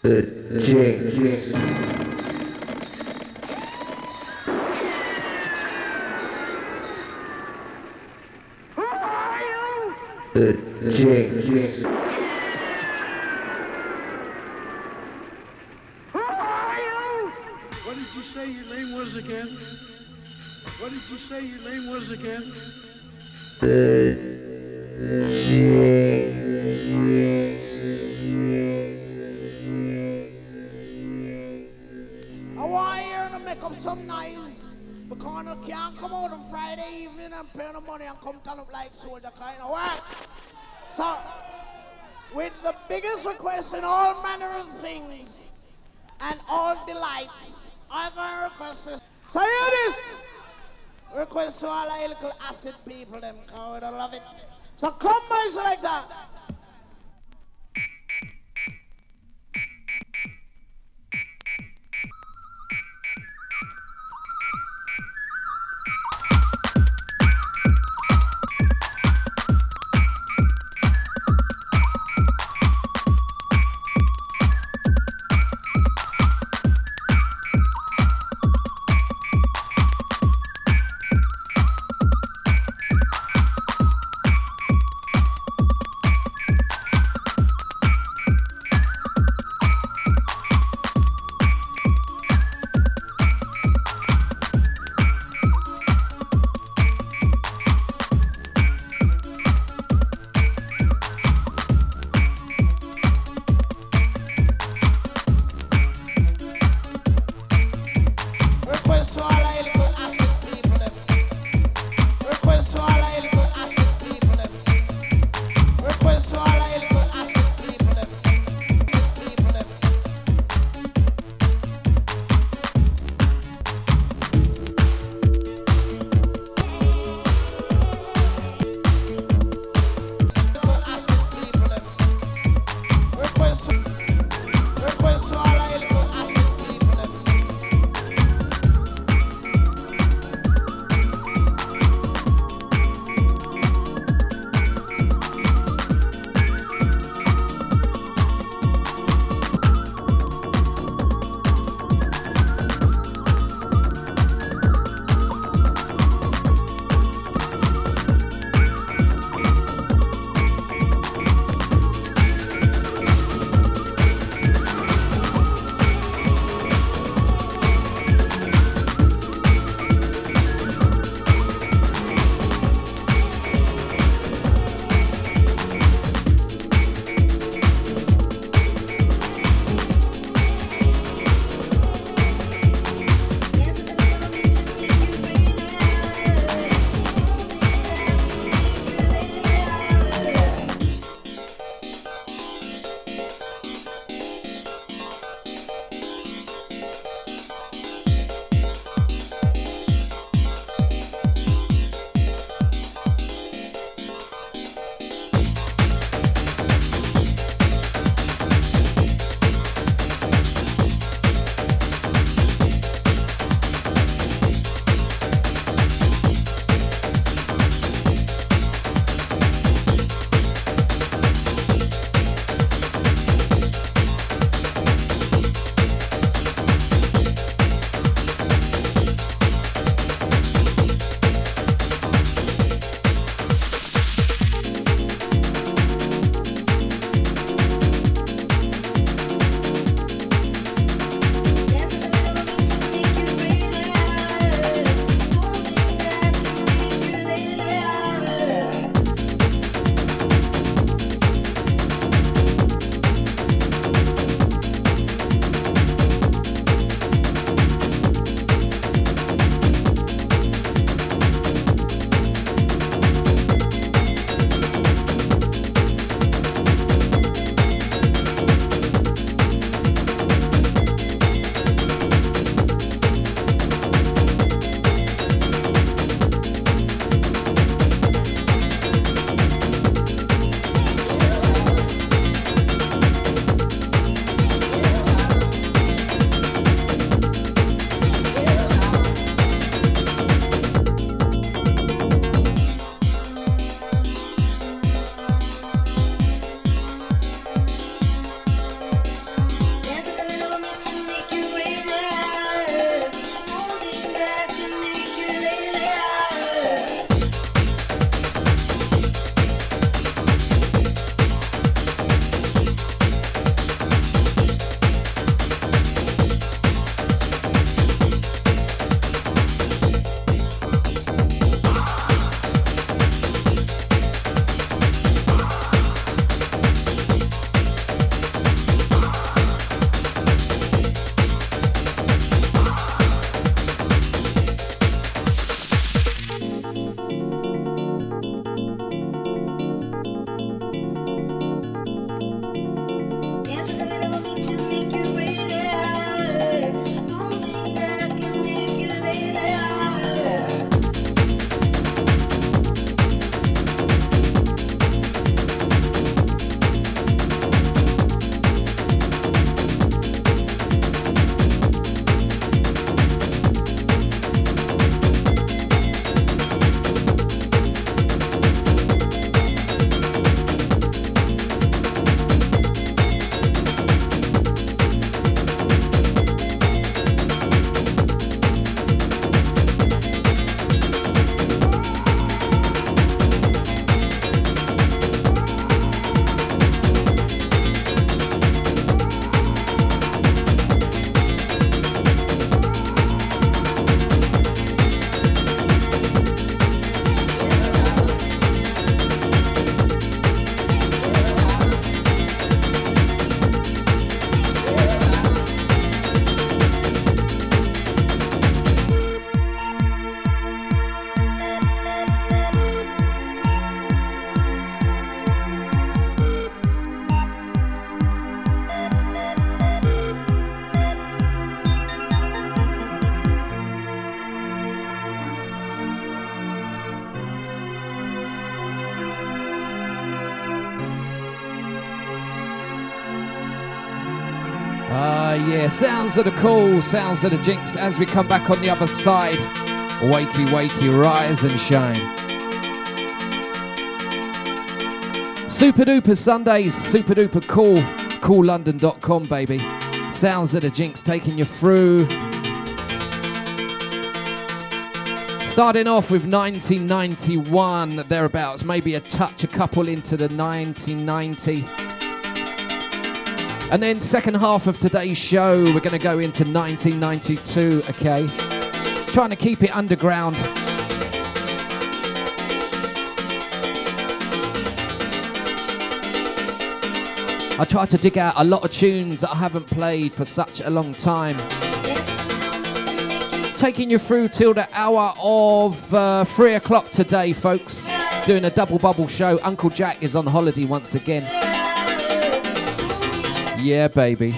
Jinx. Jinx. What did you say your name was again? What did you say your name was again? I want you here to make up some noise because I can't come out on Friday evening and pay no money and come turn up like soldier kind of work. So, with the biggest request in all manner of things and all delights, I'm going to request this. So hear this! Request to all the little acid people, them, cause I love it. So come, boys, like that. Yeah. Sounds of the cool, sounds of the jinx as we come back on the other side. Wakey, wakey, rise and shine. Super duper Sundays, super duper cool. CoolLondon.com, baby. Sounds of the jinx taking you through. Starting off with 1991, thereabouts, maybe a couple into the 1990. And then second half of today's show, we're going to go into 1992, okay? Trying to keep it underground. I tried to dig out a lot of tunes that I haven't played for such a long time. Taking you through till the hour of 3 o'clock today, folks. Doing a double bubble show. Uncle Jack is on holiday once again. Yeah, baby.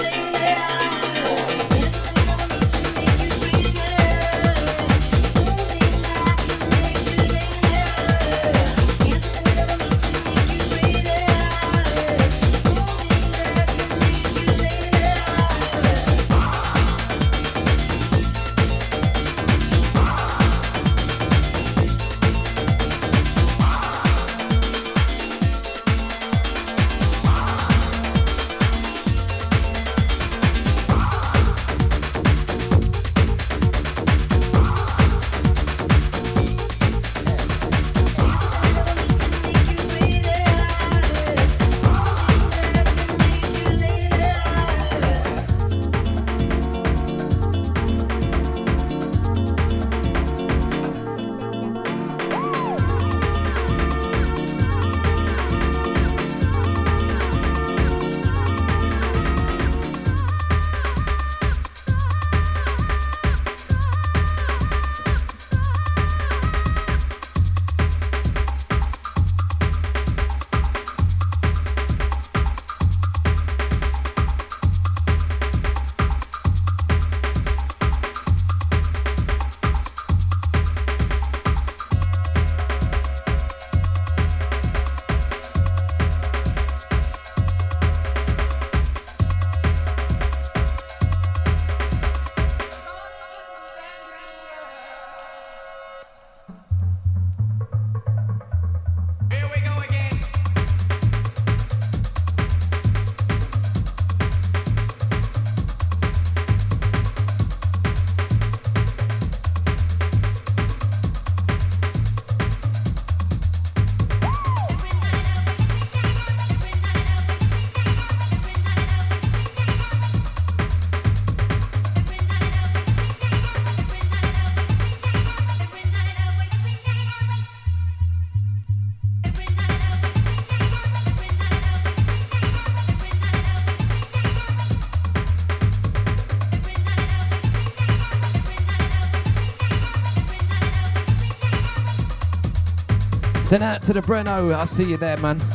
Send out to the Breno, I see you there, man.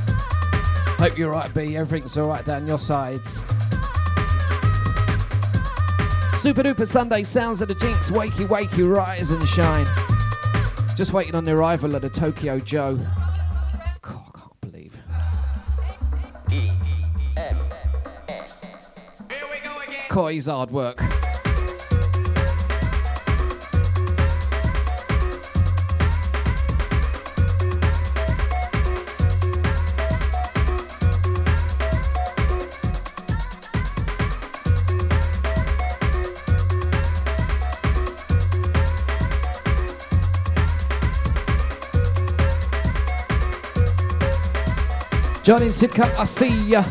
Hope you're right, B. Everything's all right down your sides. Super duper Sunday, sounds of the jinx. Wakey, wakey, rise and shine. Just waiting on the arrival of the Tokyo Joe. God, I can't believe. Coy's hard work. John in Sidcup, I see ya.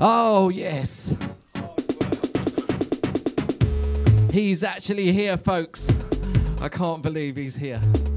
Oh, yes. He's actually here, folks. I can't believe he's here.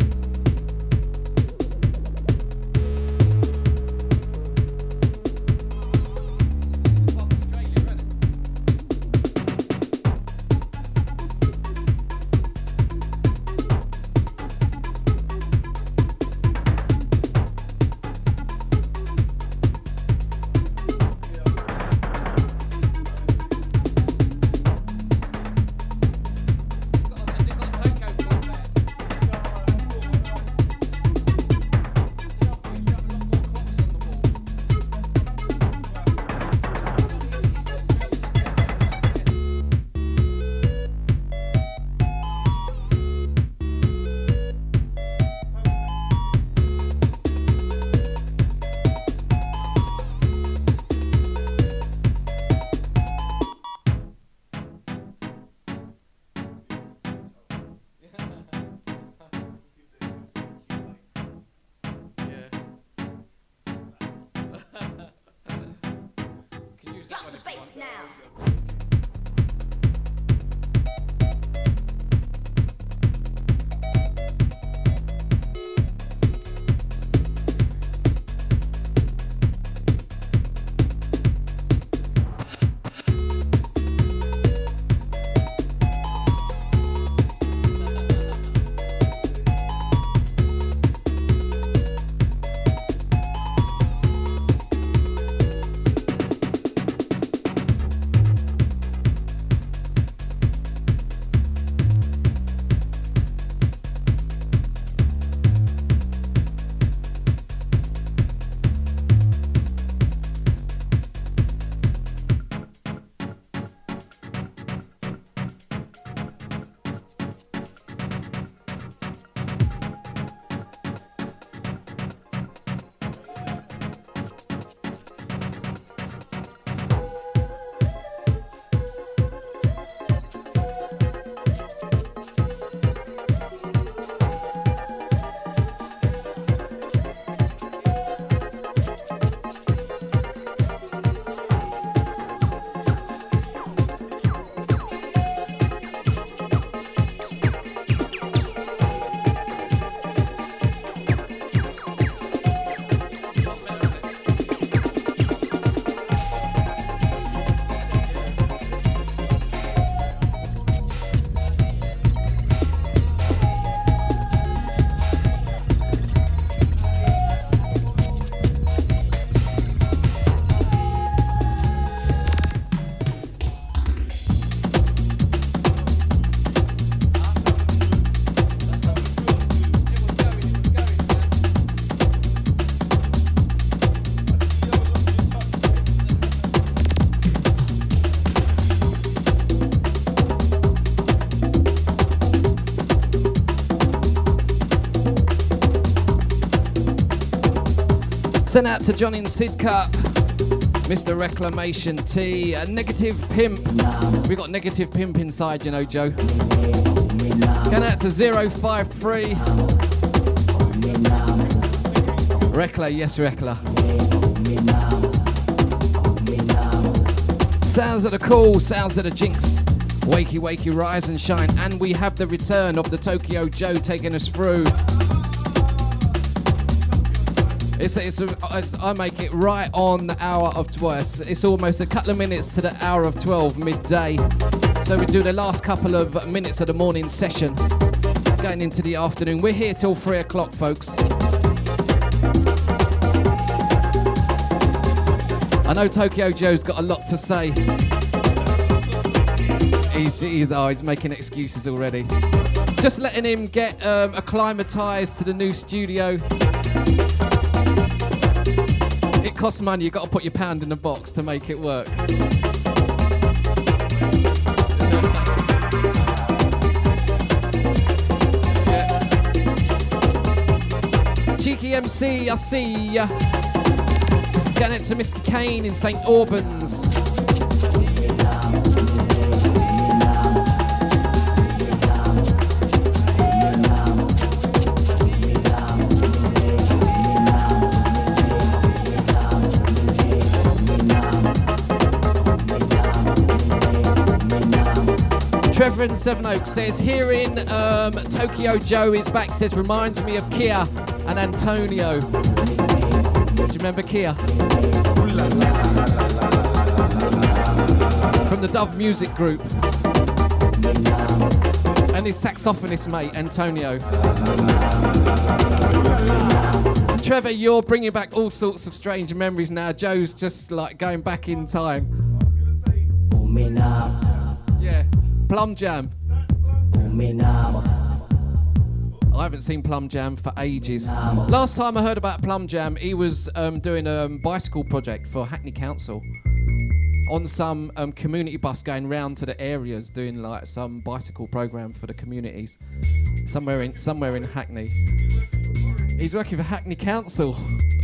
Sent out to John in Sidcup, Mr. Reclamation T, a Negative Pimp. We got Negative Pimp inside, you know, Joe. Going out to 053. Rekla, yes, Rekla. Sounds of the cool, sounds of the jinx. Wakey, wakey, rise and shine. And we have the return of the Tokyo Joe taking us through. I make it right on the hour of 12. It's almost a couple of minutes to the hour of 12, midday. So we do the last couple of minutes of the morning session, going into the afternoon. We're here till 3 o'clock, folks. I know Tokyo Joe's got a lot to say. He's making excuses already. Just letting him get acclimatised to the new studio. It costs money, you've got to put your pound in the box to make it work. Yeah. Cheeky MC, I see ya. Getting it to Mr. Kane in St. Albans. Reverend Sevenoaks says, hearing Tokyo Joe is back, says, reminds me of Kia and Antonio. Do you remember Kia? From the Dove Music Group. And his saxophonist mate, Antonio. Trevor, you're bringing back all sorts of strange memories now. Joe's just like going back in time. Yeah, Plum Jam. I haven't seen Plum Jam for ages. Last time I heard about Plum Jam, he was doing a bicycle project for Hackney Council on some community bus going round to the areas doing like some bicycle program for the communities somewhere in Hackney. He's working for Hackney Council.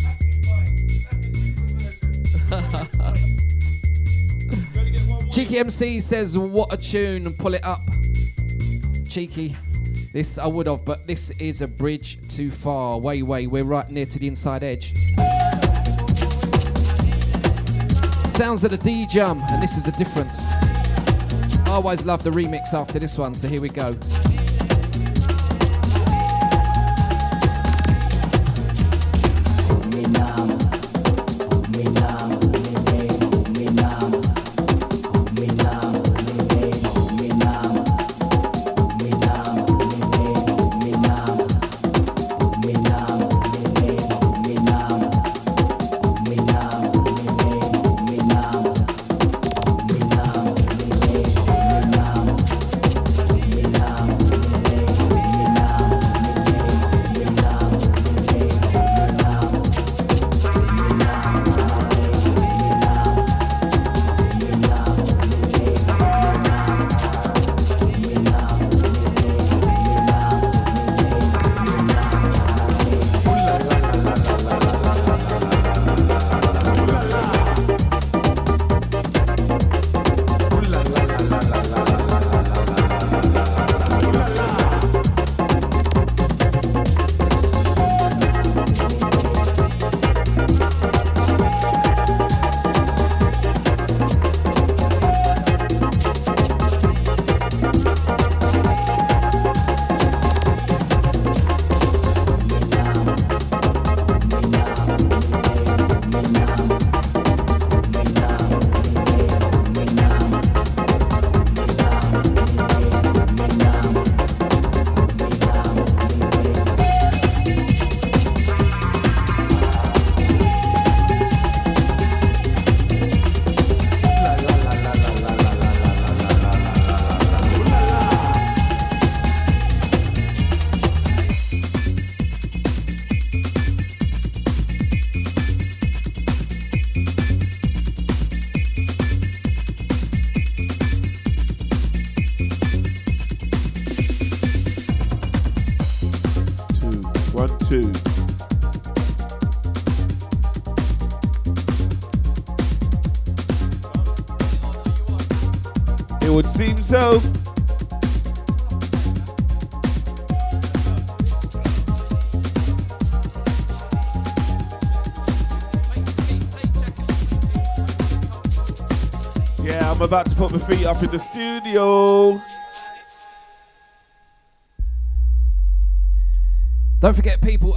Cheeky MC says, what a tune, pull it up. Cheeky, this I would have, but this is a bridge too far. Way, we're right near to the inside edge. Sounds of the D-Jum, and this is a difference. I always love the remix after this one, so here we go. It would seem so. Yeah, I'm about to put my feet up in the studio. Don't forget, people,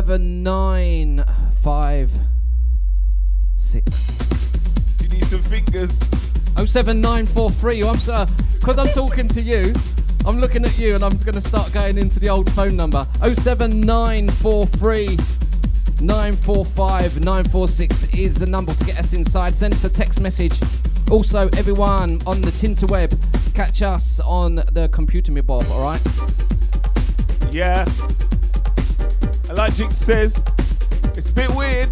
07956. You need some fingers. 07943. Because I'm talking to you, I'm looking at you, and I'm going to start going into the old phone number. 07943 945 946 is the number to get us inside. Send us a text message. Also, everyone on the Tinterweb, catch us on the computer, me Bob, alright? Yeah. Elijah says, it's a bit weird.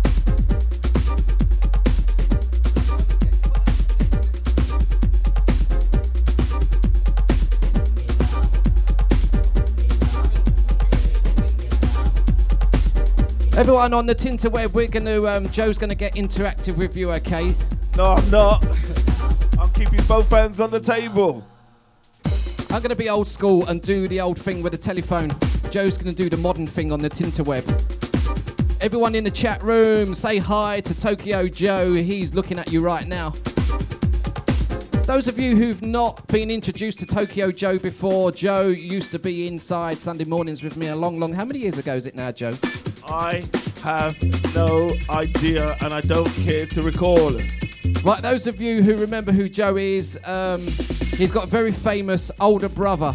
Everyone on the Tinterweb, we're going to, Joe's going to get interactive with you, okay? No, I'm not. I'm keeping both hands on the table. I'm going to be old school and do the old thing with the telephone. Joe's going to do the modern thing on the Tinterweb. Everyone in the chat room, say hi to Tokyo Joe. He's looking at you right now. Those of you who've not been introduced to Tokyo Joe before, Joe used to be inside Sunday mornings with me a long, how many years ago is it now, Joe? I have no idea and I don't care to recall. Right, those of you who remember who Joe is, he's got a very famous older brother.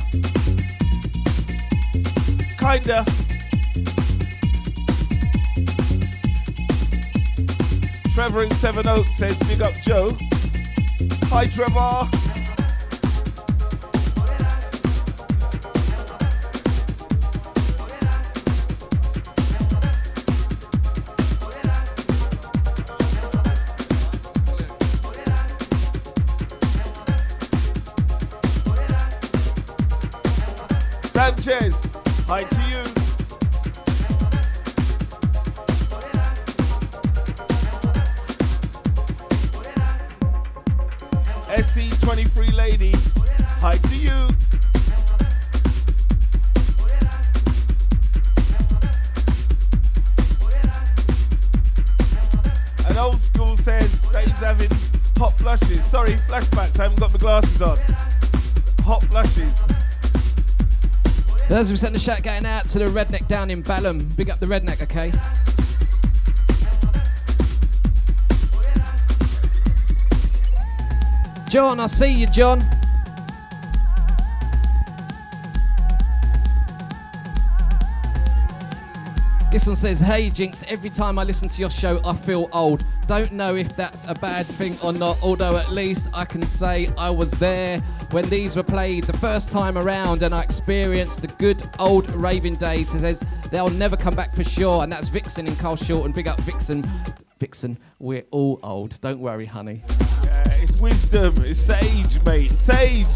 Kinda. Trevor in Seven Oaks says, big up Joe. Hi Trevor. Sanchez, hi to you. SC23 lady, hi to you. And old school says Dave's having hot flushes. Sorry, flashbacks, I haven't got my glasses on. Hot flushes. As we send the shout going out to the redneck down in Balham. Big up the redneck, okay? John, I see you, John. This one says, hey Jinx, every time I listen to your show I feel old. Don't know if that's a bad thing or not, although at least I can say I was there when these were played the first time around and I experienced the good old raving days. It says they'll never come back for sure, and that's Vixen in Carl Shorten. Big up Vixen. Vixen, we're all old. Don't worry, honey. Yeah, it's wisdom. It's sage, mate. Sage.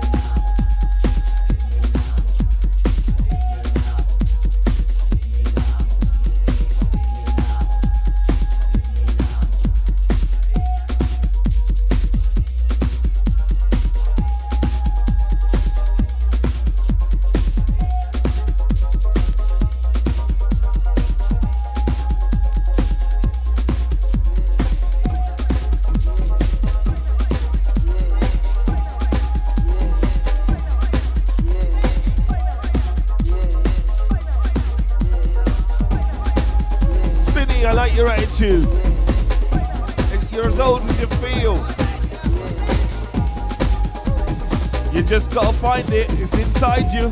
Your attitude. You're as old as you feel. You just gotta find it. It's inside you.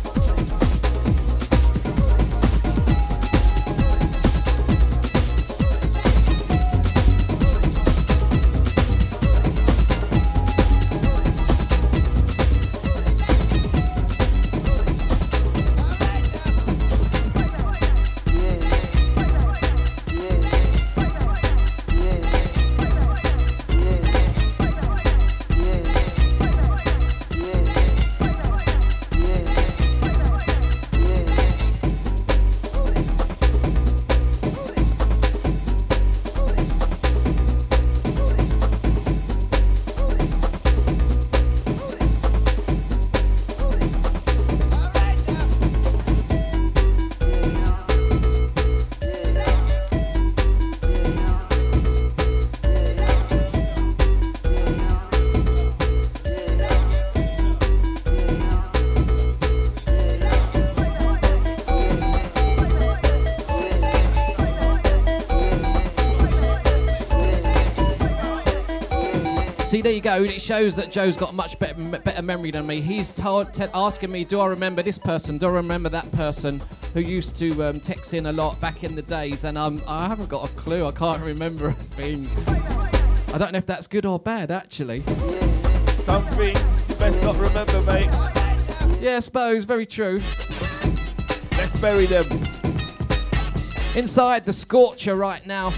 See, there you go. It shows that Joe's got much better memory than me. He's asking me, do I remember this person? Do I remember that person who used to text in a lot back in the days? And I haven't got a clue. I can't remember a thing. I don't know if that's good or bad, actually. Some things you best not remember, mate. Yeah, I suppose. Very true. Let's bury them. Inside the Scorcher right now.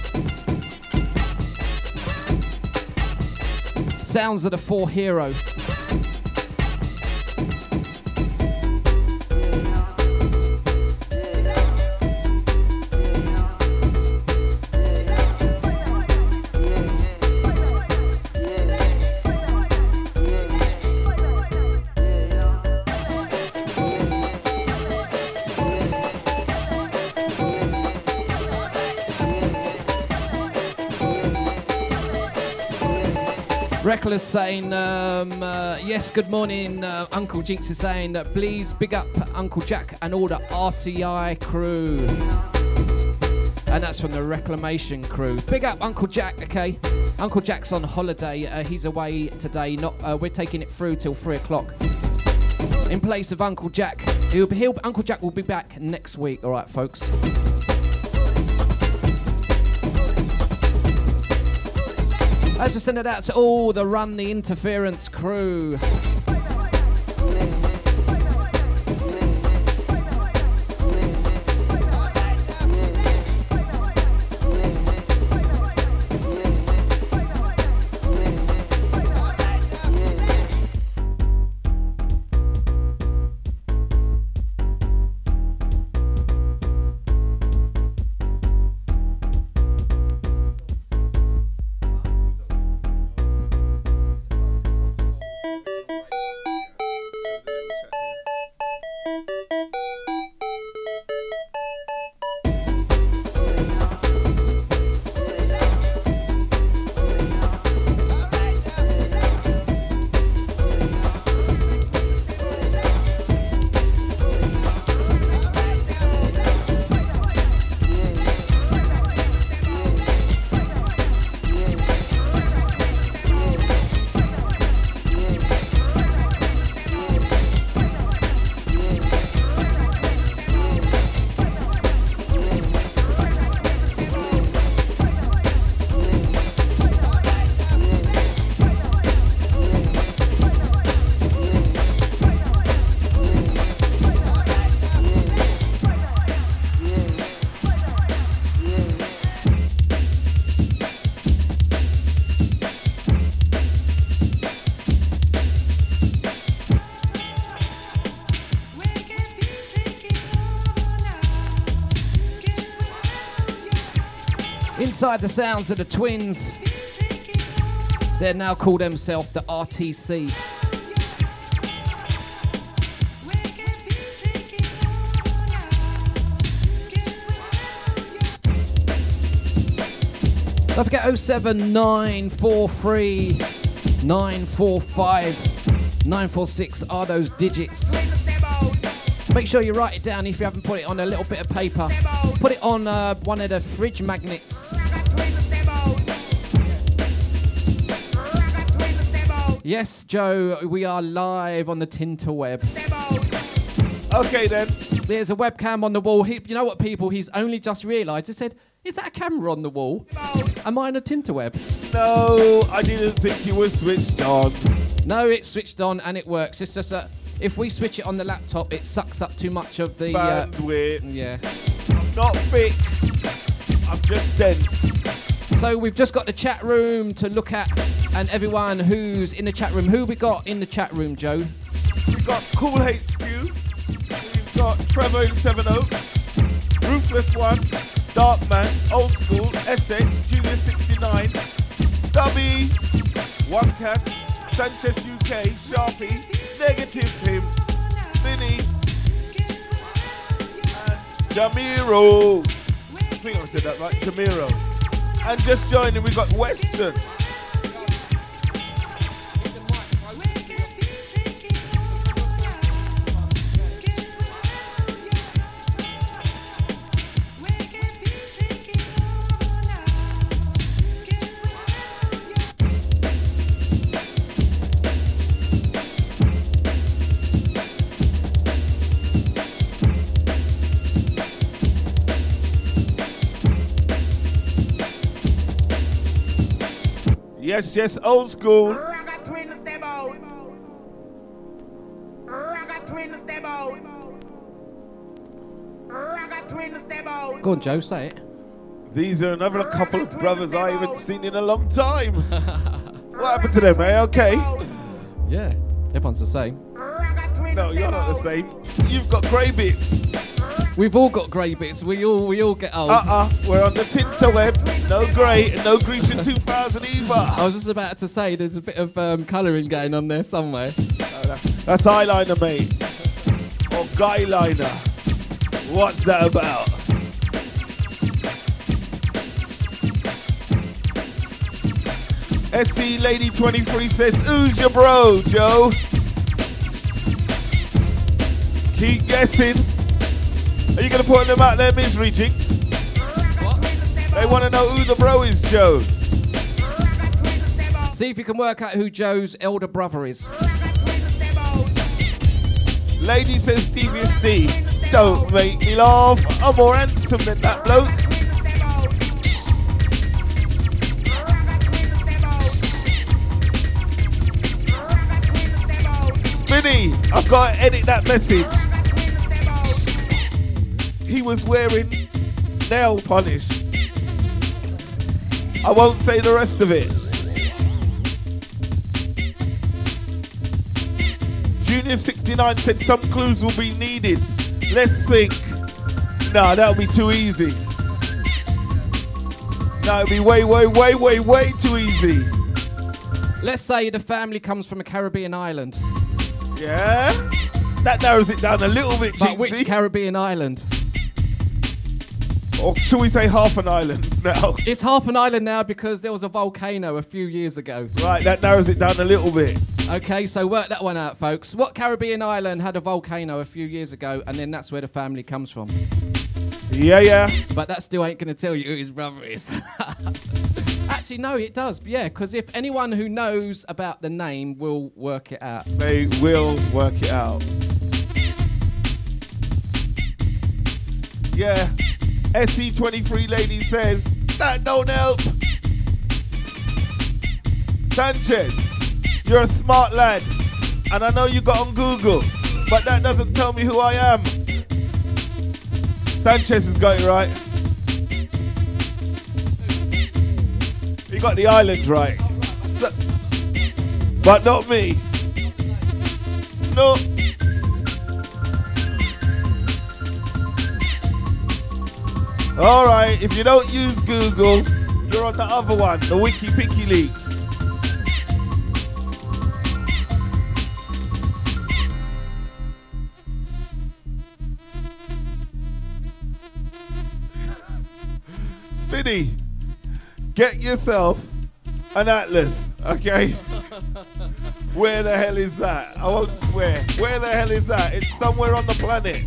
Sounds of the 4 Hero. Reckless saying, yes, good morning. Uncle Jinx is saying, please big up Uncle Jack and all the RTI crew. And that's from the Reclamation crew. Big up Uncle Jack, okay? Uncle Jack's on holiday. He's away today. We're taking it through till 3 o'clock. In place of Uncle Jack. Uncle Jack will be back next week. All right, folks. As we send it out to all the Run the Interference crew. Inside the sounds of the Twins. They now call themselves the RTC. Don't forget 07943 945 946 are those digits. Make sure you write it down if you haven't put it on a little bit of paper. Put it on one of the fridge magnets. Yes, Joe, we are live on the Tinterweb. Okay, then. There's a webcam on the wall. You know what, people? He's only just realised. He said, is that a camera on the wall? Am I on a Tinterweb? No, I didn't think you were switched on. No, it's switched on and it works. It's just that if we switch it on the laptop, it sucks up too much of the... bandwidth. Yeah. I'm not thick. I'm just dense. So we've just got the chat room to look at, and everyone who's in the chat room. Who we got in the chat room, Joe? We've got Cool HQ. We've got Trevor 70, Ruthless One, Darkman, Old School, Essex, Junior 69, Stubby, One Cat, Sanchez UK, Sharpie, Negative Him, Vinny, and Jamiro. I think I said that right, Jamiro. And just joining, we've got Weston. Yes, yes, Old School. Ragga twin step out. Ragga twin step out. Ragga twin step out. Go on, Joe, say it. These are another couple of brothers I haven't seen in a long time. What happened to them, eh? Okay. Yeah, everyone's the same. No, you're not the same. You've got grey bits. We've all got grey bits. We all get old. We're on the Tinterweb. No grey and no Grecian 2000 either. I was just about to say there's a bit of colouring going on there somewhere. That's eyeliner, mate. Or guy liner. What's that about? SC Lady 23 says, who's your bro, Joe? Keep guessing. Are you going to put them out there, misery, Jinx? What? They want to know who the bro is, Joe. See if you can work out who Joe's elder brother is. Lady says Devious D. Don't make me laugh. I'm more handsome than that bloke. Vinny, I've got to edit that message. He was wearing nail polish. I won't say the rest of it. Junior 69 said some clues will be needed. Let's think. Nah, that'll be too easy. Nah, it'll be way too easy. Let's say the family comes from a Caribbean island. Yeah? That narrows it down a little bit, But Jinxie. which Caribbean island? Or should we say half an island now? It's half an island now because there was a volcano a few years ago. Right, that narrows it down a little bit. Okay, so work that one out, folks. What Caribbean island had a volcano a few years ago, and then that's where the family comes from? Yeah. But that still ain't going to tell you who his brother is. Actually, no, it does. Yeah, because if anyone who knows about the name will work it out. They will work it out. Yeah. SC23 lady says, that don't help. Sanchez, you're a smart lad. And I know you got on Google, but that doesn't tell me who I am. Sanchez has got it right. He got the island right. But not me. No. All right, if you don't use Google, you're on the other one, the Wiki Picky Leaks. Spinny, get yourself an atlas, okay? Where the hell is that? I won't swear. Where the hell is that? It's somewhere on the planet.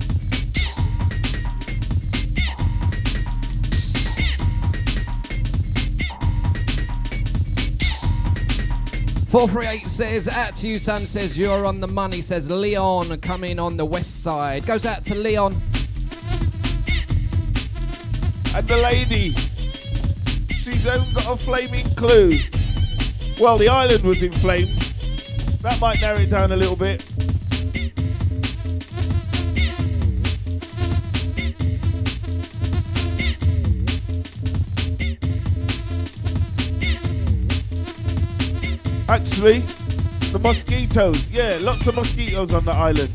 438 says, out to you, son, says, you're on the money, says Leon, coming on the west side. Goes out to Leon. And the lady, she's even got a flaming clue. Well, the island was in flames. That might narrow it down a little bit. Actually, the mosquitoes. Yeah, lots of mosquitoes on the island.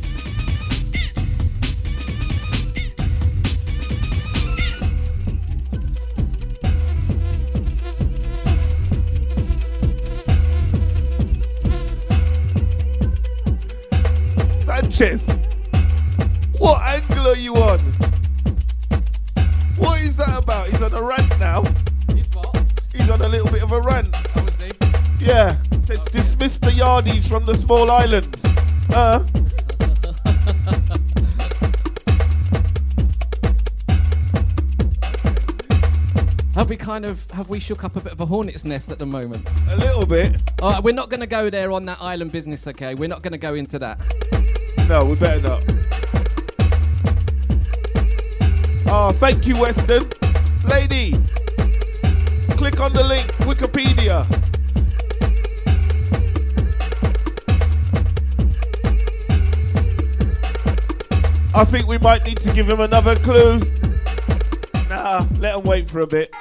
Sanchez, what angle are you on? What is that about? He's on a rant now. He's what? He's on a little bit of a rant. Oh, is he? Yeah, says dismiss the yardies from the small islands. Have we shook up a bit of a hornet's nest at the moment? A little bit. All right, we're not going to go there on that island business, okay? We're not going to go into that. No, we better not. Oh, thank you, Weston. Lady, click on the link, Wikipedia. I think we might need to give him another clue. Nah, let him wait for a bit.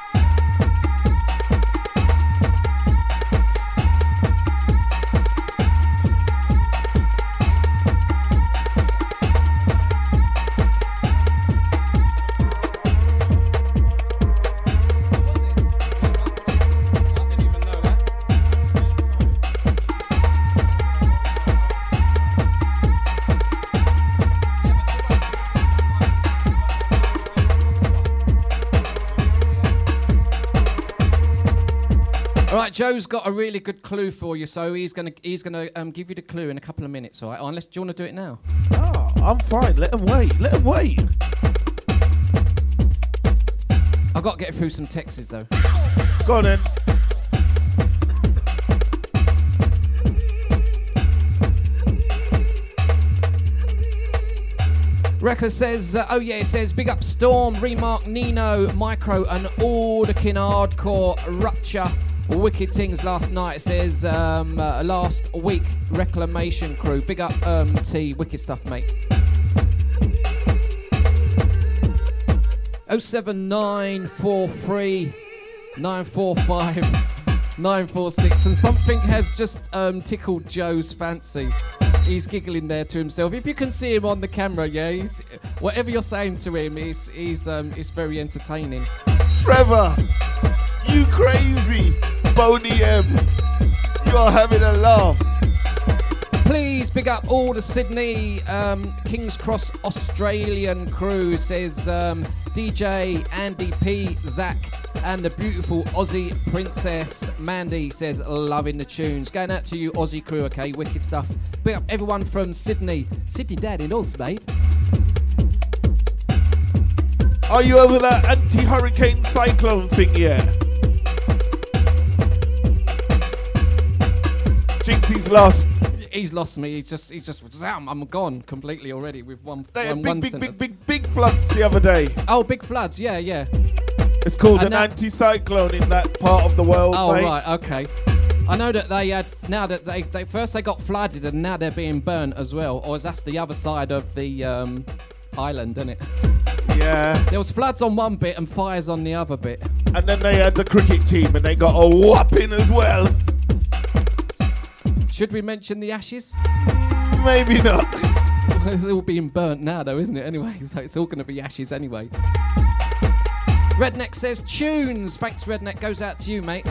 Right, Joe's got a really good clue for you, so he's gonna give you the clue in a couple of minutes, all right? Unless, do you want to do it now? Oh, I'm fine. Let him wait. Let him wait. I've got to get through some texts, though. Go on then. Record says, it says, big up Storm, Remark, Nino, Micro, and all the kin hardcore Rupture. Wicked things last night. It says, last week, Reclamation crew. Big up T, wicked stuff, mate. 07943 945 946. And something has just tickled Joe's fancy. He's giggling there to himself. If you can see him on the camera, yeah, whatever you're saying to him, it's very entertaining. Trevor, you crazy, Boney M. You're having a laugh. Please big up all the Sydney King's Cross Australian crew, says DJ Andy P, Zach, and the beautiful Aussie Princess Mandy, says loving the tunes. Going out to you Aussie crew, okay, wicked stuff. Big up everyone from Sydney Dad in Oz, mate. Are you over that anti-hurricane cyclone thing yet? Jinxie's lost. He's lost me. He's just I'm gone completely already with one. They had one big floods the other day. Oh, big floods. Yeah. It's called an anti-cyclone in that part of the world. Oh, mate. right. Okay. I know that they had now that they first they got flooded and now they're being burnt as well. Or that's the other side of the island, isn't it? Yeah. There was floods on one bit and fires on the other bit. And then they had the cricket team and they got a whopping as well. Should we mention the ashes? Maybe not. It's all being burnt now, though, isn't it? Anyway, so it's all going to be ashes anyway. Redneck says tunes. Thanks, Redneck. Goes out to you, mate.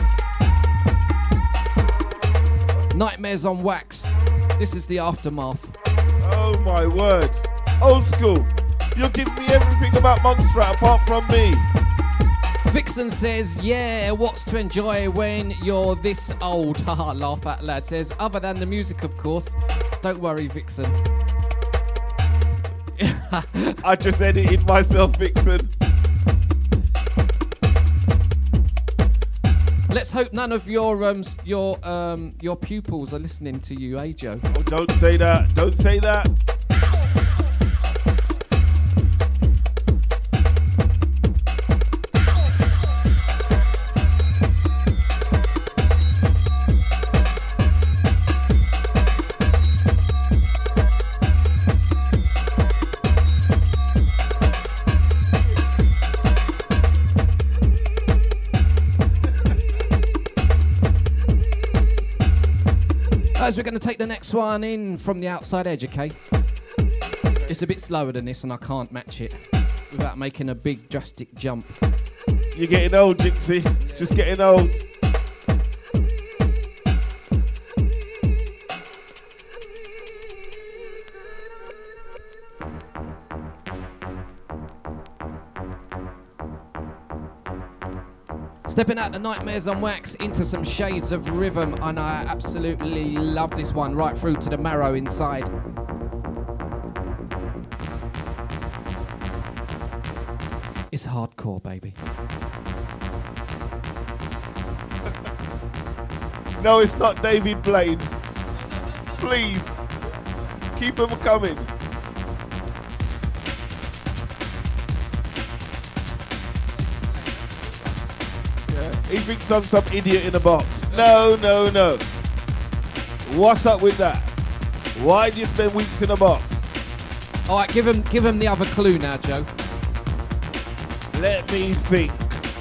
Nightmares on Wax. This is the aftermath. Oh my word. Old school. You're giving me everything about Monstrat apart from me. Vixen says, yeah, what's to enjoy when you're this old? Haha, laugh out loud. Says, other than the music, of course. Don't worry, Vixen. I just edited myself, Vixen. Let's hope none of your pupils are listening to you, eh, Joe? Oh, don't say that. Don't say that. Guys, we're going to take the next one in from the outside edge, okay? It's a bit slower than this and I can't match it without making a big drastic jump. You're getting old, Jinxie. Just getting old. Stepping out the Nightmares on Wax into some shades of rhythm, and I absolutely love this one right through to the marrow inside. It's hardcore, baby. No, it's not David Blaine. Please, keep them coming. He thinks I'm some idiot in a box. No. What's up with that? Why do you spend weeks in a box? All right, give him the other clue now, Joe. Let me think.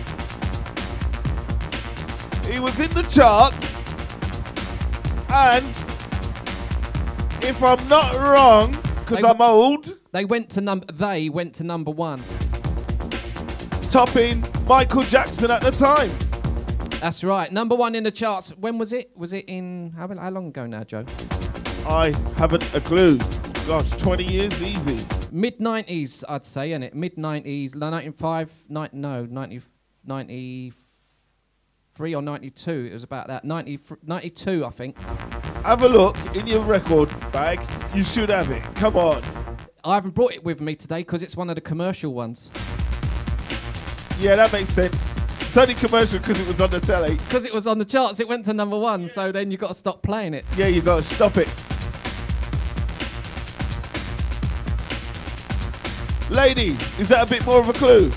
He was in the charts, and if I'm not wrong, because I'm old, they went to number one, topping Michael Jackson at the time. That's right, number one in the charts. When was it? Was it in how long ago now, Joe? I haven't a clue. Gosh, 20 years easy. Mid-90s, I'd say, innit? Mid-90s, 95, 90, no, 90, 93, 93 or 92. It was about that. 92, I think. Have a look in your record bag. You should have it. Come on. I haven't brought it with me today because it's one of the commercial ones. Yeah, that makes sense. It's only commercial because it was on the telly. Because it was on the charts, it went to number 1, so then you got to stop playing it. Yeah, you got to stop it. Lady, is that a bit more of a clue?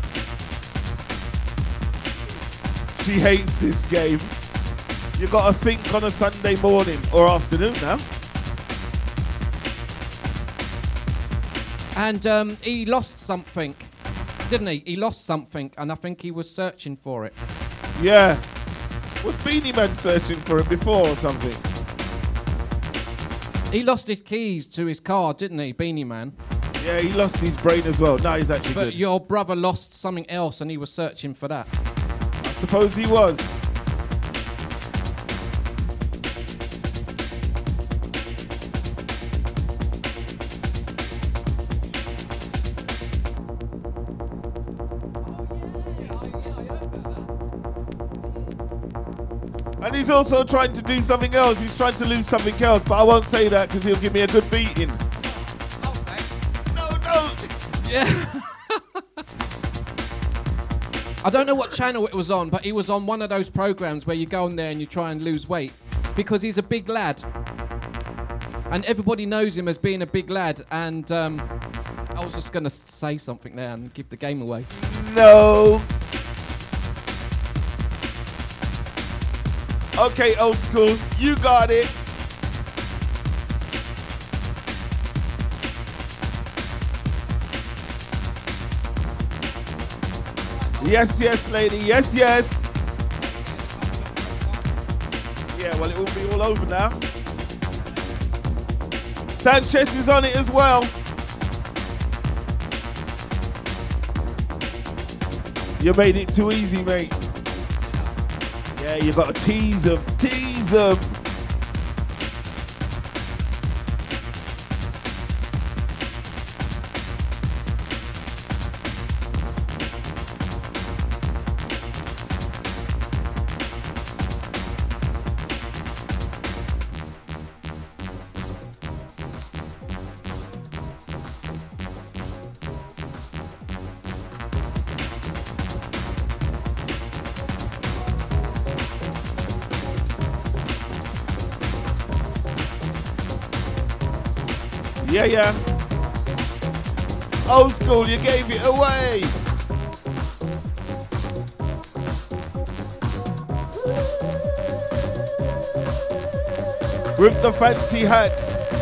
She hates this game. You got to think on a Sunday morning or afternoon now. And he lost something, didn't he? He lost something, and I think he was searching for it. Yeah. Was Beanie Man searching for it before or something? He lost his keys to his car, didn't he, Beanie Man? Yeah, he lost his brain as well. No, he's actually But good. your brother lost something else, and he was searching for that. I suppose he was. And he's also trying to do something else. He's trying to lose something else, but I won't say that because he'll give me a good beating. No, don't. Yeah. I don't know what channel it was on, but he was on one of those programs where you go on there and you try and lose weight because he's a big lad. And everybody knows him as being a big lad. And I was just going to say something there and give the game away. No. Okay, old school, you got it. Yes, yes, lady, yes, yes. Yeah, well, it will be all over now. Sanchez is on it as well. You made it too easy, mate. Yeah, you got to tease them, tease them. Yeah, yeah. Old school, you gave it away. With the fancy hats.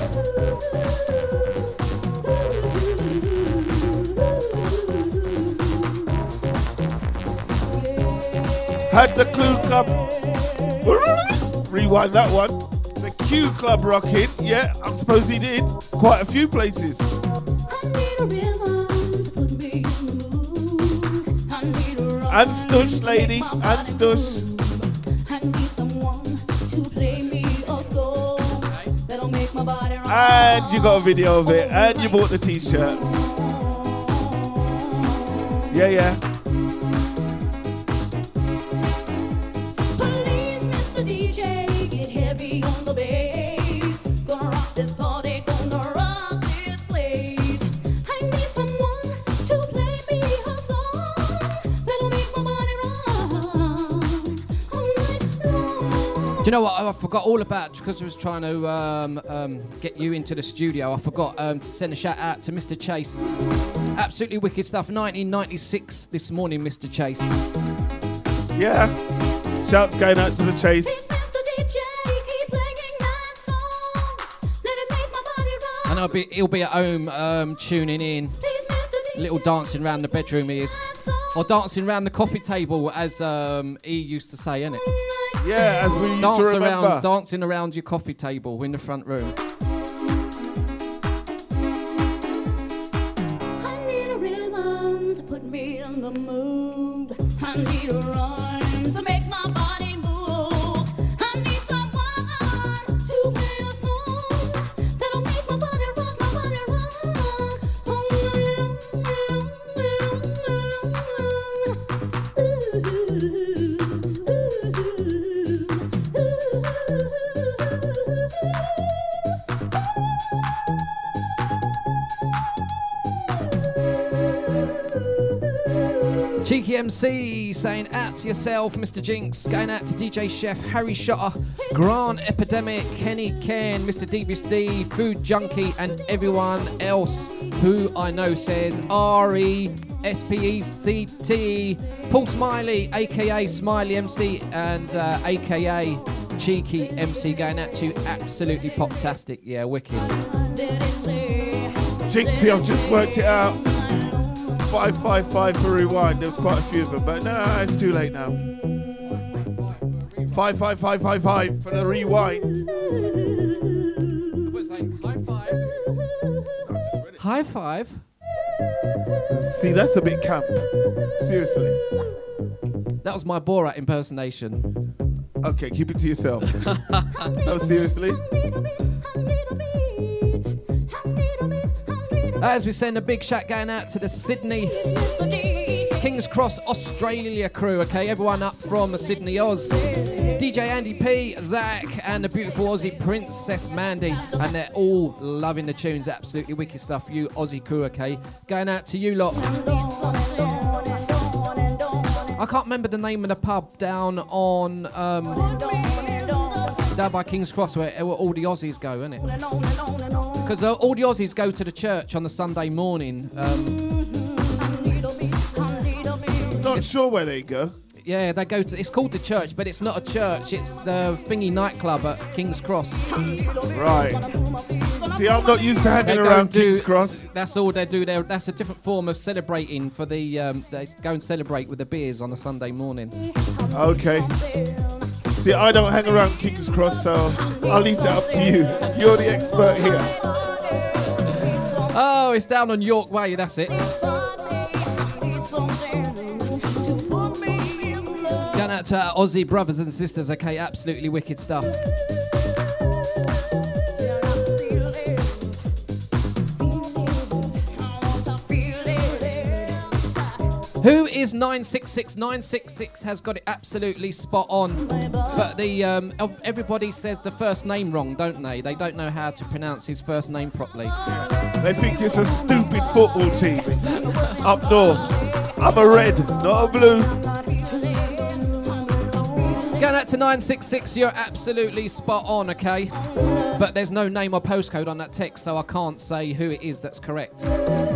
Had the Clue Club. Rewind that one. The Q Club rocking. Yeah, I suppose he did. Quite a few places. And Stush, lady. And Stush. And you got a video of it. And you bought the t-shirt. Yeah, yeah. Do you know what I forgot all about, because I was trying to get you into the studio. I forgot to send a shout out to Mr. Chase. Absolutely wicked stuff. 1996 this morning, Mr. Chase. Yeah. Shouts going out to the Chase. And he'll be at home tuning in. A little dancing around the bedroom he is. Or dancing around the coffee table, as he used to say, innit? Yeah, as we used to remember. Dancing around your coffee table in the front room. I need a rhythm to put me in the mood. I need a rhyme to make my body move. I need someone to play a song that'll make my body rock, my body rock. Cheeky MC saying out to yourself, Mr. Jinx, going out to DJ Chef, Harry Shotter, Grant Epidemic, Kenny Ken, Mr. Devious D, Food Junkie, and everyone else who I know says RESPECT, Paul Smiley, aka Smiley MC, and aka Cheeky MC, going out to you. Absolutely pop-tastic, yeah, wicked. Jinxie, I've just worked it out. 555 for rewind. There's quite a few of them, but no, it's too late now. 55555 for the rewind. High five. See, that's a bit camp. Seriously. That was my Borat impersonation. Okay, keep it to yourself. No, seriously. As we send a big shout going out to the Sydney King's Cross Australia crew, okay? Everyone up from Sydney, Oz. DJ Andy P, Zach, and the beautiful Aussie Princess Mandy. And they're all loving the tunes. Absolutely wicked stuff. You Aussie crew, okay? Going out to you lot. I can't remember the name of the pub down on... down by King's Cross where all the Aussies go, isn't it? Because all the Aussies go to the church on the Sunday morning. Not sure where they go. Yeah, they go to. It's called the church, but it's not a church. It's the thingy nightclub at King's Cross. Right. See, I'm not used to hanging around King's Cross. That's all they do there. That's a different form of celebrating for the. They go and celebrate with the beers on a Sunday morning. Okay. See, I don't hang around King's Cross, so I'll leave that up to you. You're the expert here. Oh, it's down on York Way, that's it. Going out to our Aussie brothers and sisters, okay, absolutely wicked stuff. Who is 966? 966 has got it absolutely spot on. But the everybody says the first name wrong, don't they? They don't know how to pronounce his first name properly. They think it's a stupid football team up north. I'm a red, not a blue. Going out to 966, you're absolutely spot on, okay? But there's no name or postcode on that text, so I can't say who it is that's correct.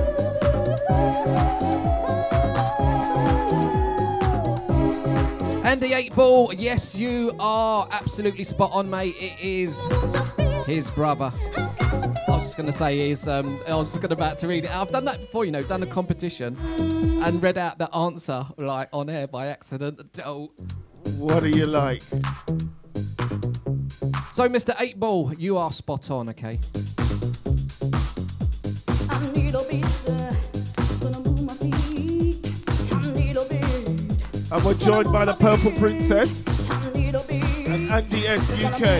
Andy 8-Ball, yes, you are absolutely spot on, mate. It is his brother. I was just going to say I was just about to read it. I've done that before, you know, done a competition and read out the answer, like, on air by accident. Oh. What are you like? So, Mr. 8-Ball, you are spot on, okay? And we're joined by the Purple Princess and Andy S UK.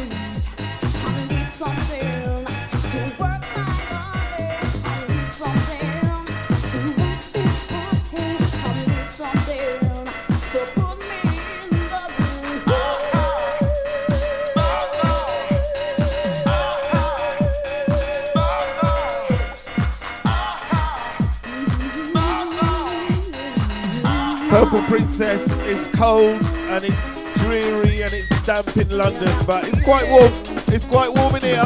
Purple Princess is cold and it's dreary and it's damp in London, but it's quite warm. It's quite warm in here.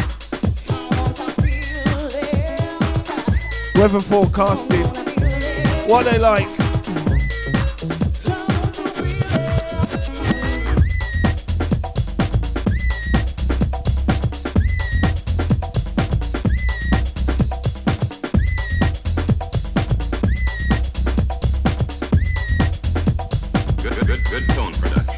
Weather forecasting. What they like. Good tone production.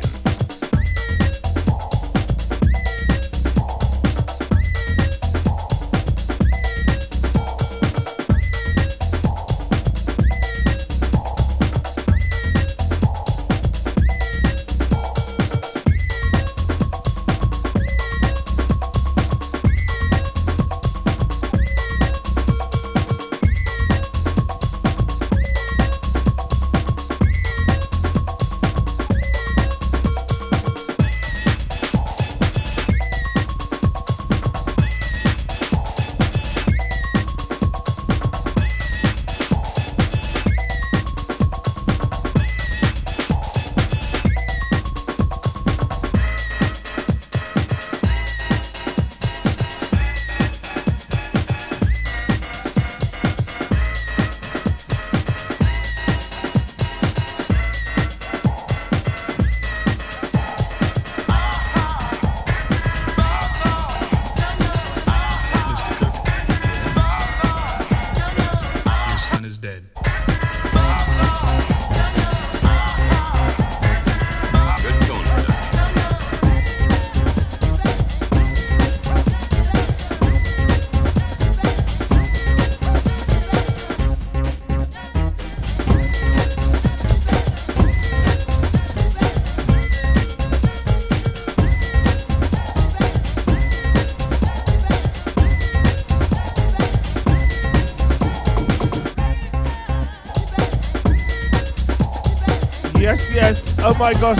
Oh my gosh.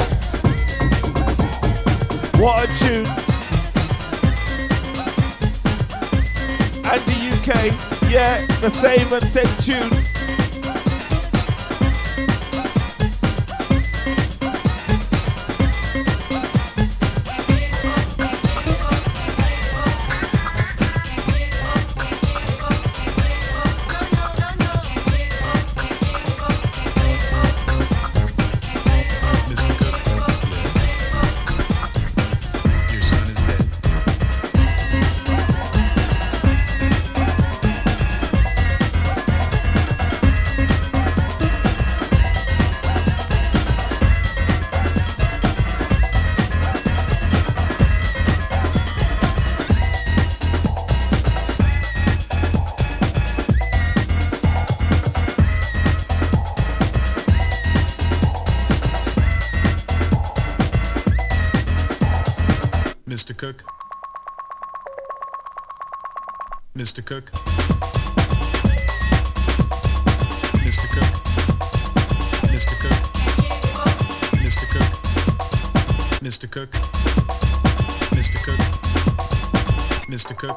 What a tune. And the UK, yeah, the same and same tune. Mr. Cook. Mr. Cook. Mr. Cook. Mr. Cook. Mr. Cook. Mr. Cook. Mr. Cook. Mr. Cook.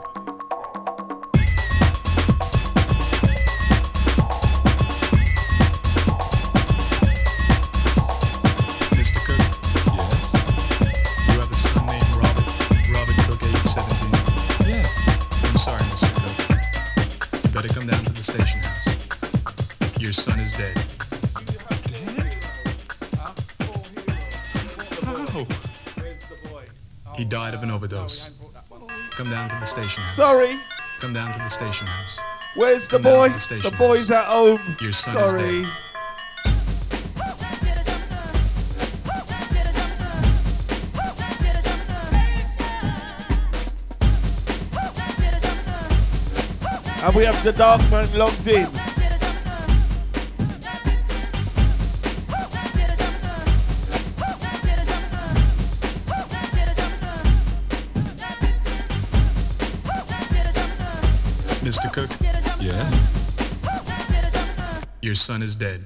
He died of an overdose. Come down to the station house. Sorry. Come down to the station house. Where's the Come down boy? to the station The boy's at home. Your son Sorry. is dead. And we have the dark man logged in. Mr. Cook? Yes? Your son is dead.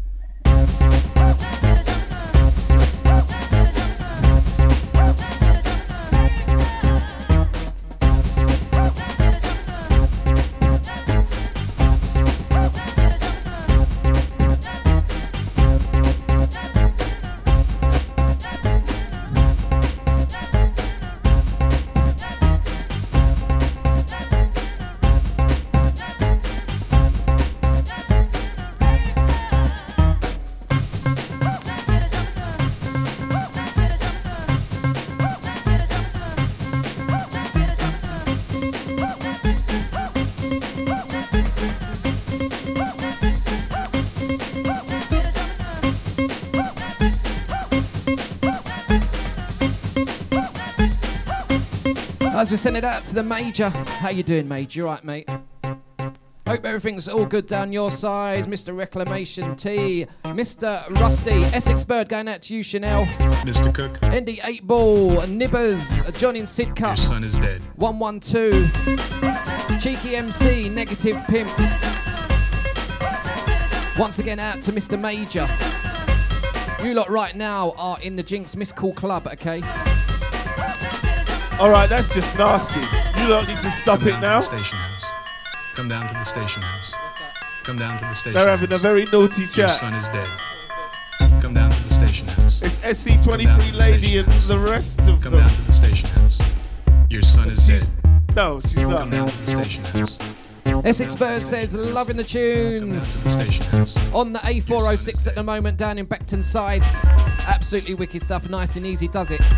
As we send it out to the Major. How you doing, Major? You right, mate? Hope everything's all good down your side. Mr. Reclamation T, Mr. Rusty, Essex Bird going out to you, Chanel. Mr. Cook? Andy 8 Ball, Nibbers, Johnny and Sid Cup. Your son is dead. 112, Cheeky MC, Negative Pimp. Once again out to Mr. Major. You lot right now are in the Jinx Miss Call Club, okay? Alright, that's just nasty. You don't need to stop it now. Station house. Come down to the station house. Come down to the station They're house. having a very naughty Your chat. son is dead. Come down to the station house. It's SC23 Lady and the rest of Come them. down to the station house. Your son is dead. No, she's not. Come down to the station house. Essex Bird says, loving the tunes. The station house. On the A406 at the moment down in Beckton Sides. Absolutely wicked stuff. Nice and easy, does it?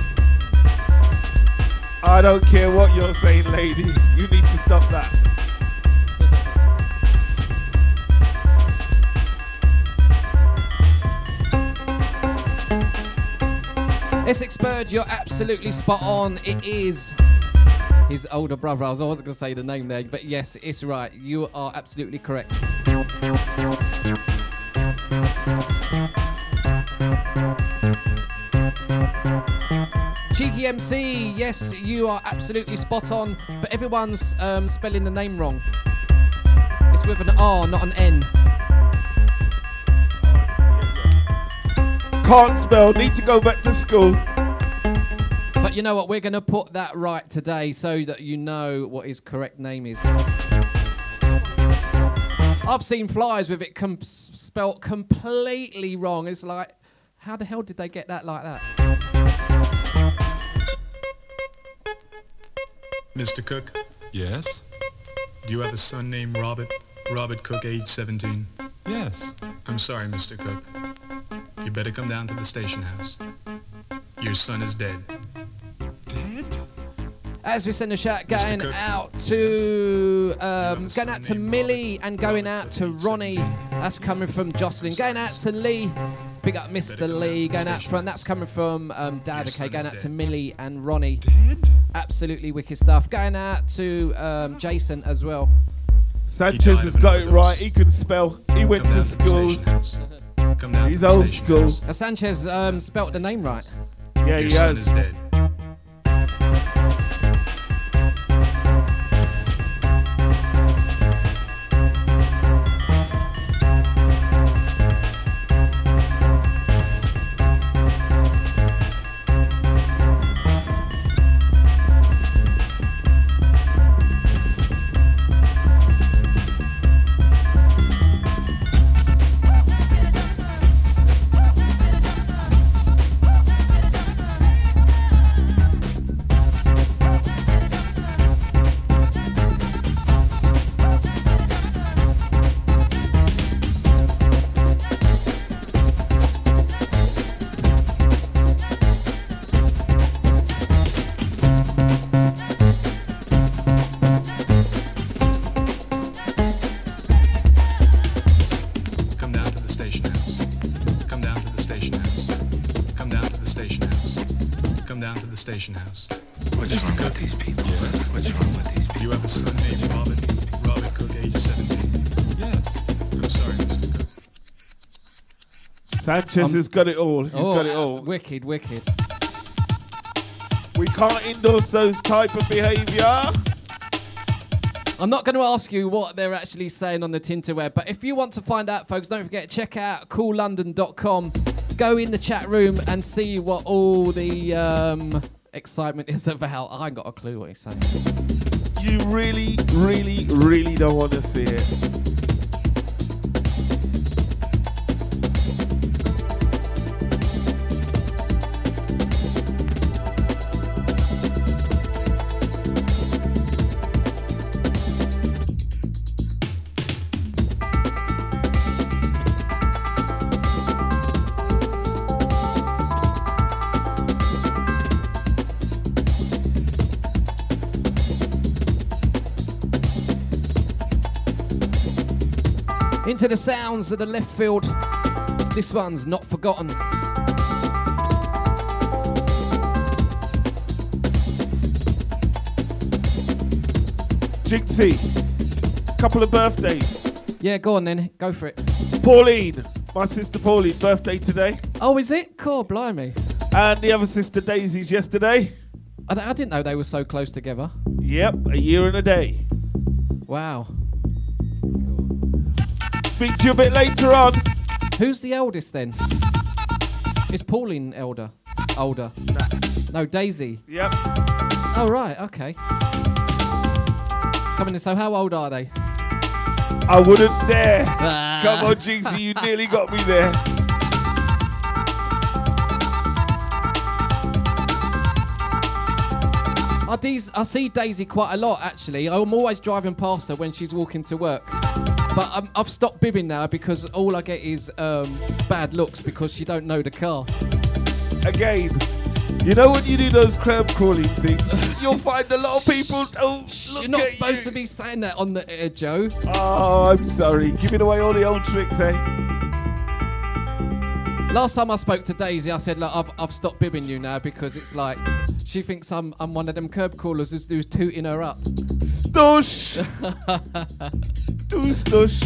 I don't care what you're saying, lady. You need to stop that. Essex Bird, you're absolutely spot on. It is his older brother. I wasn't going to say the name there, but yes, it's right. You are absolutely correct. Cheeky MC, yes, you are absolutely spot on, but everyone's spelling the name wrong. It's with an R, not an N. Can't spell, need to go back to school. But you know what? We're going to put that right today so that you know what his correct name is. I've seen flyers with it spelt completely wrong. It's like, how the hell did they get that like that? Mr. Cook, Yes? do you have a son named Robert? Robert Cook, age 17. Yes. I'm sorry, Mr. Cook. You better come down to the station house. Your son is dead. Dead? As we send a shout going Cook. out to Millie and going out to Ronnie. That's coming from Jocelyn. Going out to Lee. Big up Mr. Lee. Going out from that's coming from Dad. Okay, going out to Millie and Ronnie. Dead? Absolutely wicked stuff. Going out to Jason as well. Sanchez has got it right. He can spell. He went to school. Come down He's to the old station school. house. Sanchez spelt the name right. Yeah, Your he son has. is dead. Come down to the station house. Come down to the station house. Come down to the station house. Come down to the station house. What's wrong with these people? Yes? What's wrong with these people? You have a son named Robert. Robert Cook, age 17. Yes. I'm sorry, Mr. Cook. Sanchez has got it all. He's got it that's all. wicked, wicked. We can't endorse those type of behaviour. I'm not going to ask you what they're actually saying on the Tinterweb, but if you want to find out, folks, don't forget, check out coollondon.com. Go in the chat room and see what all the excitement is about. I ain't got a clue what he's saying. You really, really, really don't want to see it. Into the sounds of the left field. This one's Not Forgotten. Jinxie, couple of birthdays. Yeah, go on then. Go for it. Pauline, my sister Pauline, birthday today. Oh, is it? Cool, blimey. And the other sister Daisy's yesterday. I didn't know they were so close together. Yep, a year and a day. Wow. Speak to you a bit later on. Who's the eldest then? Is Pauline older? No, Daisy. Yep. Oh, right, okay. Coming in, so how old are they? I wouldn't dare. Ah. Come on, Jinxie, you nearly got me there. I see Daisy quite a lot, actually. I'm always driving past her when she's walking to work. But I've stopped bibbing now because all I get is bad looks because she don't know the car. Again, you know when you do those crab crawling things, you'll find a lot of people don't look You're not at supposed you. to be saying that on the air, Joe. Oh, I'm sorry. Giving away all the old tricks, eh? Last time I spoke to Daisy, I said, look, I've stopped bibbing you now because it's like she thinks I'm one of them curb crawlers who's tooting her up. Stush! Do stush.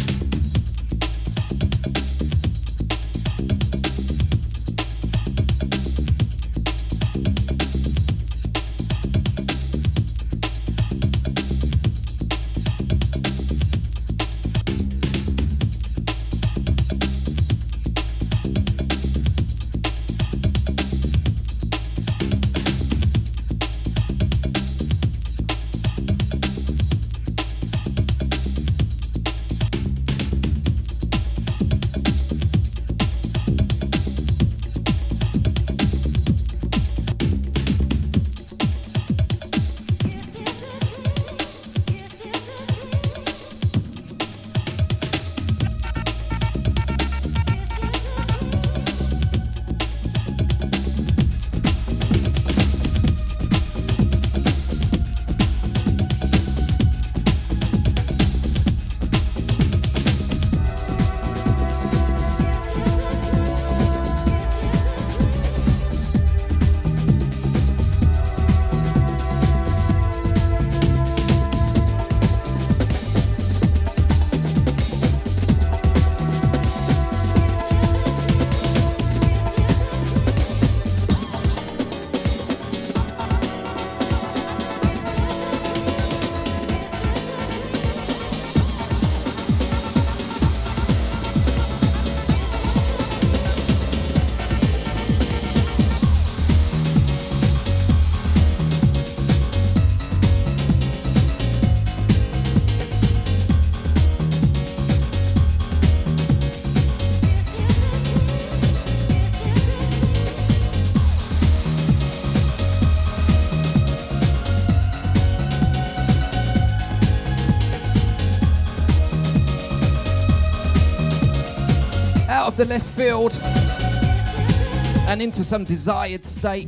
after Left Field and into some Desired State.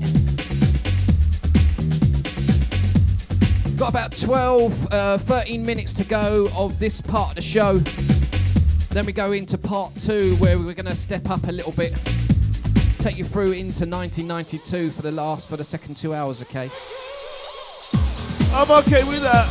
Got about 13 minutes to go of this part of the show. Then we go into part 2 where we're going to step up a little bit. Take you through into 1992 for the second 2 hours, okay? I'm okay with that.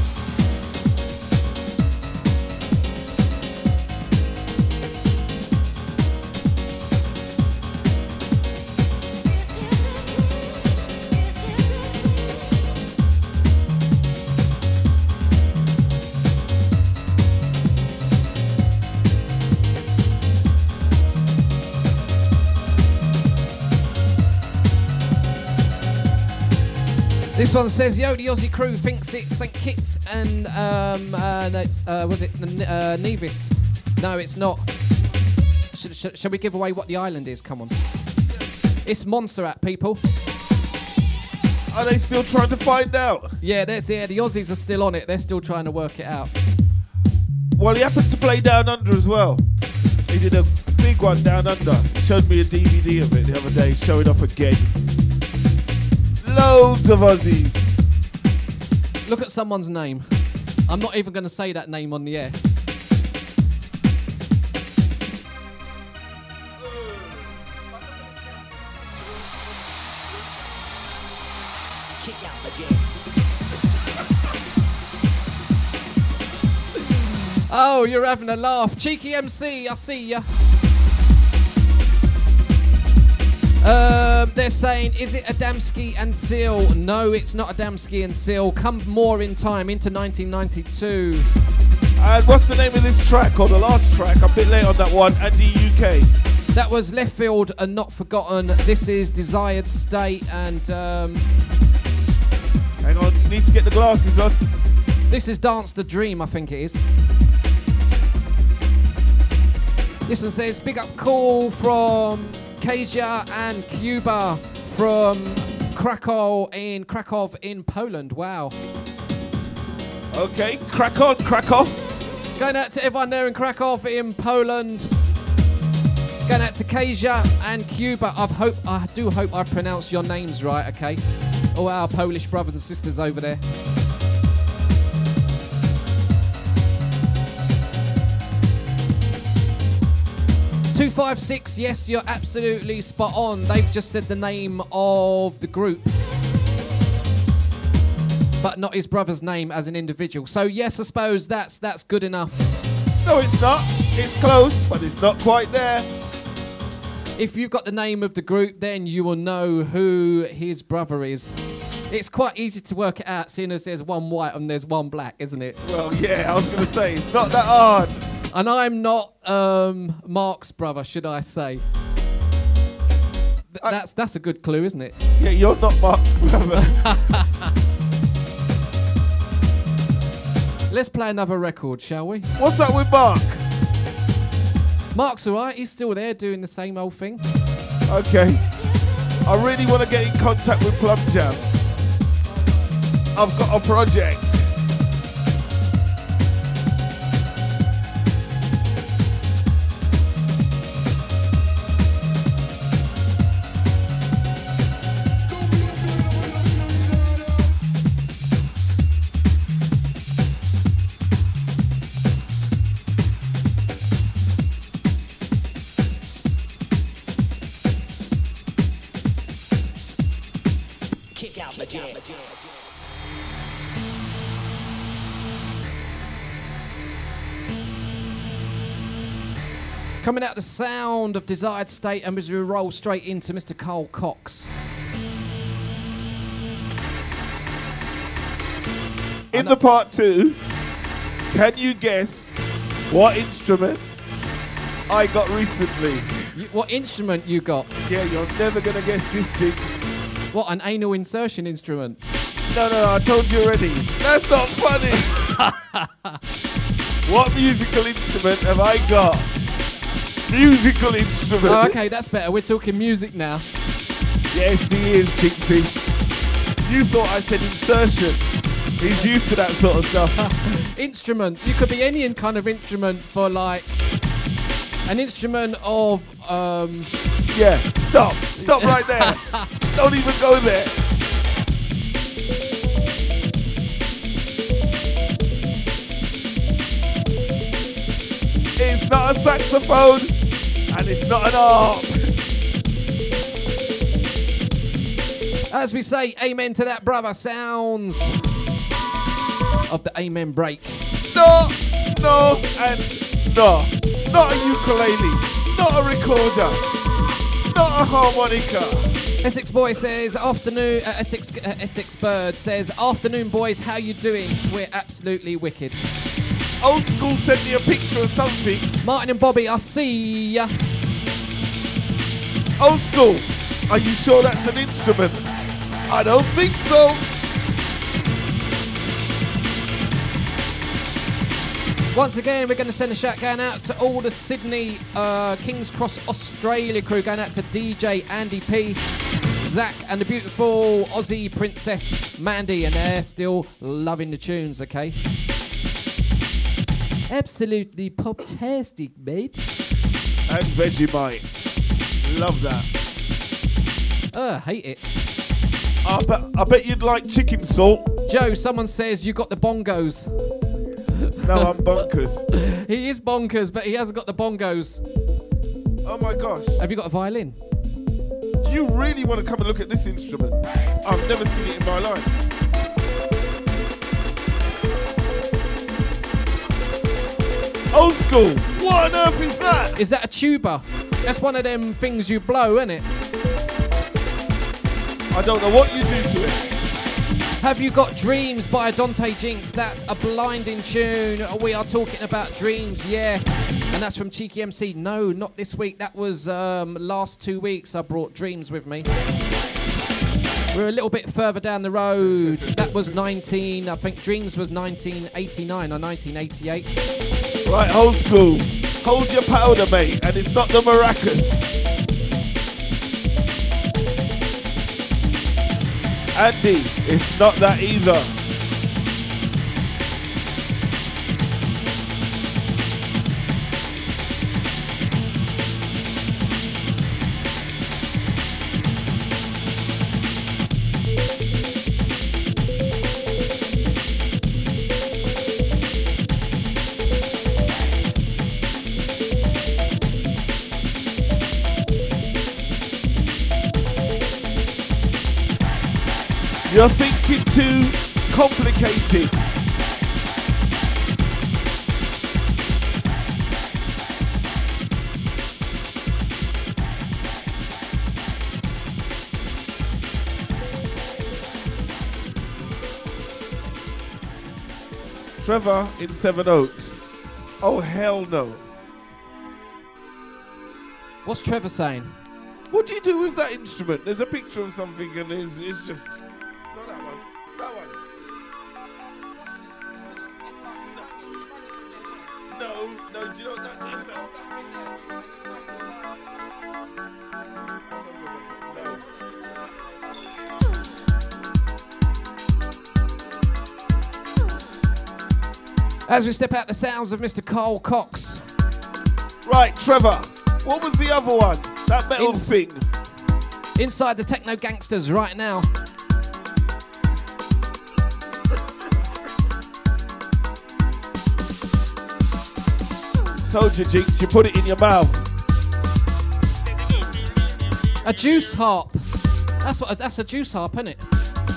This one says, yo, the Aussie crew thinks it's St. Kitts and, was it Nevis? No, it's not. Shall we give away what the island is? Come on. It's Montserrat, people. Are they still trying to find out? Yeah, the Aussies are still on it. They're still trying to work it out. Well, he happened to play Down Under as well. He did a big one Down Under. He showed me a DVD of it the other day, show it off again. Loads of Aussies. Look at someone's name. I'm not even going to say that name on the air. Oh, you're having a laugh. Cheeky MC, I see ya. They're saying, is it Adamski and Seal? No, it's not Adamski and Seal. Come more in time, into 1992. And what's the name of this track, or the last track? I'm a bit late on that one, and the UK. That was Left Field and Not Forgotten. This is Desired State and... Hang on, you need to get the glasses on. This is Dance the Dream, I think it is. This one says, big up call from Kezia and Cuba from Krakow in Poland. Wow. Okay, Krakow. Going out to everyone there in Krakow in Poland. Going out to Kezia and Cuba. I do hope I've pronounced your names right, okay? All our Polish brothers and sisters over there. "256, yes, you're absolutely spot on. They've just said the name of the group, but not his brother's name as an individual. So yes, I suppose that's good enough. No, it's not. It's close, but it's not quite there. If you've got the name of the group, then you will know who his brother is. It's quite easy to work it out, seeing as there's one white and there's one black, isn't it? Well, yeah, I was going to say, it's not that hard. And I'm not Mark's brother, should I say. That's a good clue, isn't it? Yeah, you're not Mark's brother. Let's play another record, shall we? What's up with Mark? Mark's alright, he's still there doing the same old thing. Okay. I really want to get in contact with Plum Jam. I've got a project. Coming out the sound of Desired State, and as we roll straight into Mr. Carl Cox. In the part 2, can you guess what instrument I got recently? What instrument you got? Yeah, you're never going to guess this, Jinx. What, an anal insertion instrument? No, I told you already. That's not funny. What musical instrument have I got? Musical instrument. Oh, okay, that's better. We're talking music now. Yes, he is, Jinxie. You thought I said insertion. He's used to that sort of stuff. Instrument. You could be any kind of instrument for like An instrument of Yeah, stop right there. Don't even go there. It's not a saxophone and it's not an harp. As we say amen to that, brother, sounds of the amen break. No, and no. Not a ukulele, not a recorder, not a harmonica. Essex boy says, afternoon, Essex bird says, afternoon boys, how you doing? We're absolutely wicked. Old school sent me a picture of something. Martin and Bobby, I see ya. Old school, are you sure that's an instrument? I don't think so. Once again, we're going to send a shout going out to all the Sydney King's Cross Australia crew, going out to DJ Andy P, Zach and the beautiful Aussie princess Mandy, and they're still loving the tunes, okay? Absolutely pop-tastic, mate. And Vegemite. Love that. Hate it. I bet you'd like chicken salt. Joe, someone says you got the bongos. No, I'm bonkers. He is bonkers, but he hasn't got the bongos. Oh my gosh. Have you got a violin? You really want to come and look at this instrument? I've never seen it in my life. Old school. What on earth is that? Is that a tuba? That's one of them things you blow, isn't it? I don't know what you do to it. Have you got Dreams by Dante Jinx? That's a blinding tune. We are talking about Dreams, yeah. And that's from Cheeky MC. No, not this week. That was last 2 weeks I brought Dreams with me. We're a little bit further down the road. That was I think Dreams was 1989 or 1988. Right, old school. Hold your powder, mate. And it's not the maracas. Andy, it's not that either. You're thinking too complicated. Trevor in Seven Oaks. Oh, hell no. What's Trevor saying? What do you do with that instrument? There's a picture of something and it's just... Not that one. That one. No, do you know what that is? As we step out the sounds of Mr. Carl Cox. Right, Trevor, what was the other one? That metal thing. Inside the Techno Gangsters right now. Told you, Jinx, you put it in your mouth. A juice harp. That's a juice harp, isn't it?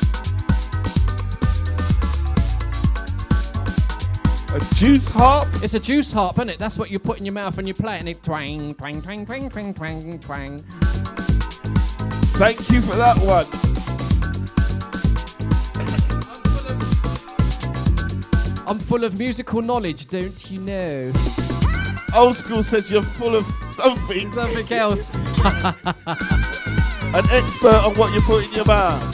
A juice harp? It's a juice harp, isn't it? That's what you put in your mouth and you play it and it twang, twang, twang, twang, twang, twang, twang. Thank you for that one. I'm full of musical knowledge, don't you know? Old school says you're full of something. Something else. An expert on what you put in your mouth.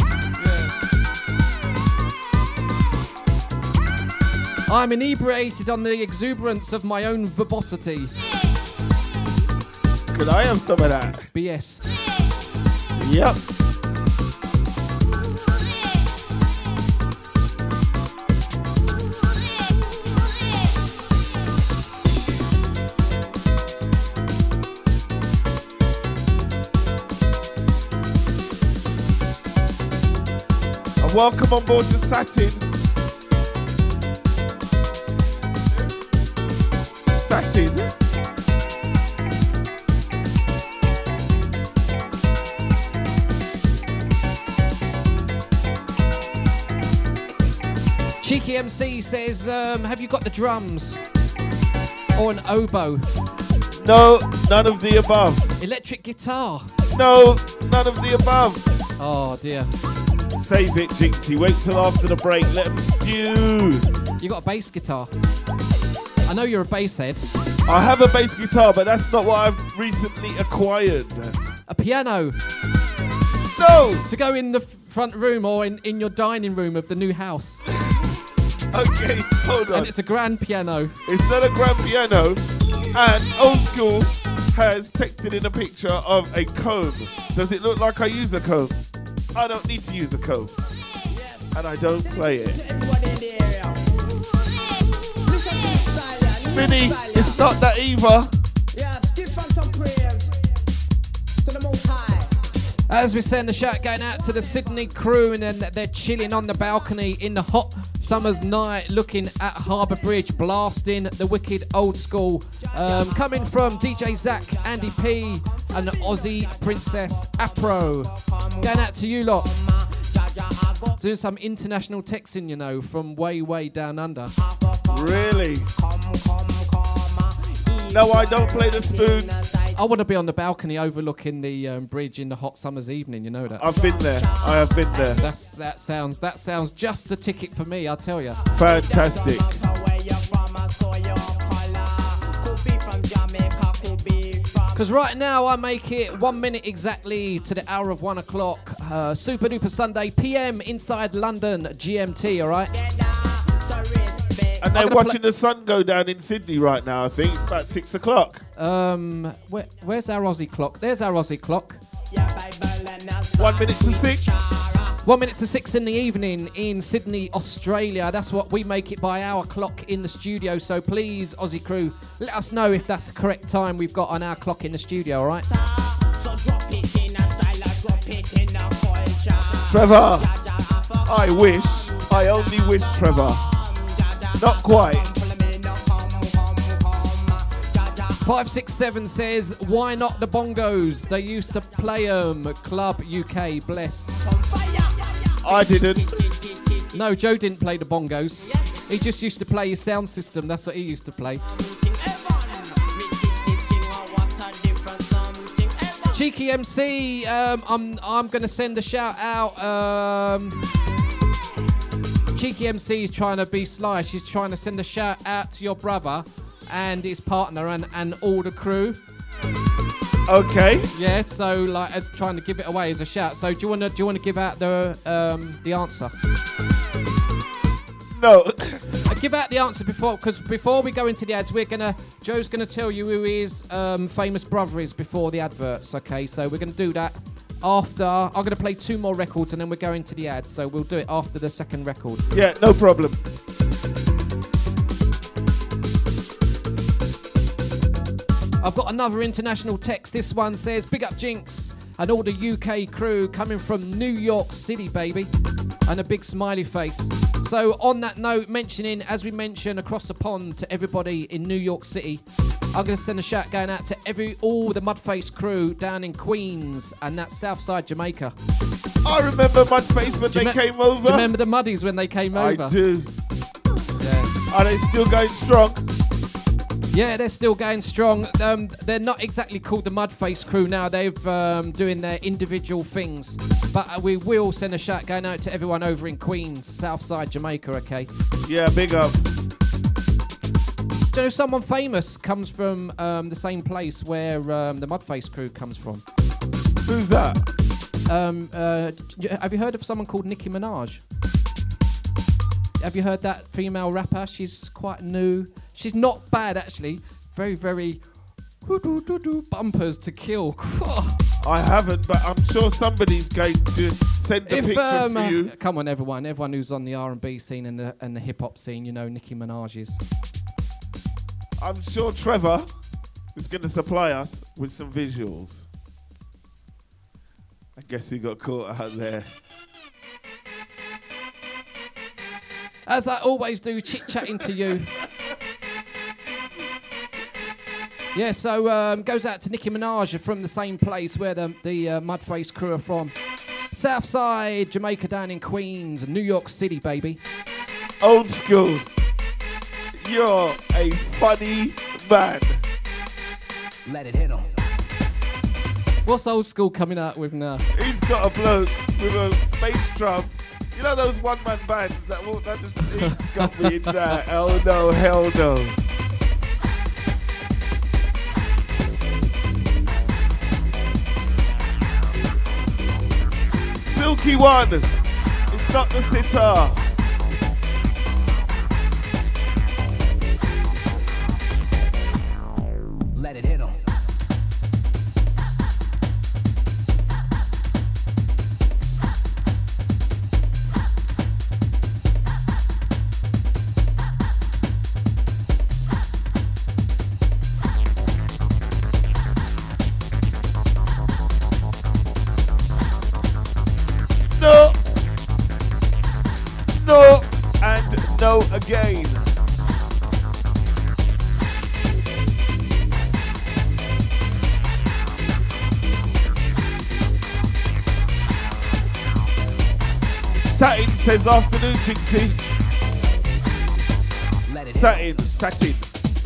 I'm inebriated on the exuberance of my own verbosity. Could I have some of that? BS. Yep. welcome on board to Satin. Satin. Cheeky MC says, have you got the drums? Or an oboe? No, none of the above. Electric guitar? No, none of the above. Oh dear. Save it, Jinxie. Wait till after the break. Let them stew. You got a bass guitar? I know you're a bass head. I have a bass guitar, but that's not what I've recently acquired. A piano? No! To go in the front room or in your dining room of the new house. Okay, hold on. And it's a grand piano. It's not a grand piano. And Old School has texted in a picture of a comb. Does it look like I use a comb? I don't need to use a comb. And I don't play it. Vinny, it's not that either. Yes, give some prayers to the Most High. As we send the shout going out to the Sydney crew, and then they're chilling on the balcony in the hot summer's night, looking at Harbour Bridge, blasting the wicked Old School. Coming from DJ Zach, Andy P, and Aussie Princess Apro. Going out to you lot. Doing some international texting, you know, from way, way down under. Really? No, I don't play the spoons. I want to be on the balcony overlooking the bridge in the hot summer's evening. You know that. I've been there. I have been there. That sounds just a ticket for me. I'll tell you. Fantastic. Because right now I make it 1 minute exactly to the hour of 1 o'clock. Super Duper Sunday PM inside London GMT. All right. And they're watching the sun go down in Sydney right now, I think. It's about 6 o'clock. Where's our Aussie clock? There's our Aussie clock. 1 minute to 6. 1 minute to 6 in the evening in Sydney, Australia. That's what we make it by our clock in the studio. So please, Aussie crew, let us know if that's the correct time we've got on our clock in the studio, all right? Trevor, I only wish, Trevor. Not quite. 567 says, why not the bongos? They used to play Club UK, bless. I didn't. No, Joe didn't play the bongos. He just used to play his sound system. That's what he used to play. Cheeky MC, I'm going to send a shout out. Cheeky MC is trying to be sly. She's trying to send a shout out to your brother and his partner and all the crew. Okay. Yeah, so like as trying to give it away as a shout. So do you want to give out the answer? No. Give out the answer before we go into the ads. Joe's gonna tell you who his famous brother is before the adverts. Okay, so we're gonna do that after. I'm gonna play 2 more records and then we're going to the ads. So we'll do it after the second record. Yeah, no problem. I've got another international text. This one says, big up Jinx and all the UK crew coming from New York City, baby. And a big smiley face. So on that note, as we mentioned across the pond to everybody in New York City, I'm going to send a shout going out to all the Mudface crew down in Queens and that's Southside Jamaica. I remember Mudface when they came over. Do you remember the Muddies when they came over? I do. Yeah. Are they still going strong? Yeah, they're still going strong. They're not exactly called the Mudface crew now. They've doing their individual things. But we will send a shout going out to everyone over in Queens, Southside Jamaica, okay? Yeah, big up. Do you know someone famous comes from the same place where the Mudface crew comes from? Who's that? Have you heard of someone called Nicki Minaj? Have you heard that female rapper? She's quite new. She's not bad, actually. Very, very bumpers to kill. I haven't, but I'm sure somebody's going to send a picture for you. Come on, everyone who's on the R&B scene and the hip-hop scene, you know Nicki Minaj is. I'm sure Trevor is going to supply us with some visuals. I guess he got caught out there. As I always do, chit-chatting to you. Yeah, so goes out to Nicki Minaj from the same place where the Mudface crew are from. Southside, Jamaica down in Queens, New York City, baby. Old school. You're a funny man. Let it hit him. What's old school coming out with now? He's got a bloke with a bass drum. You know those one-man bands that he's got me in that. Oh no, hell no. Silky one. It's not the sitar. Let it hit him. No. No. And no again. Satin says afternoon, Jinxie. Satin.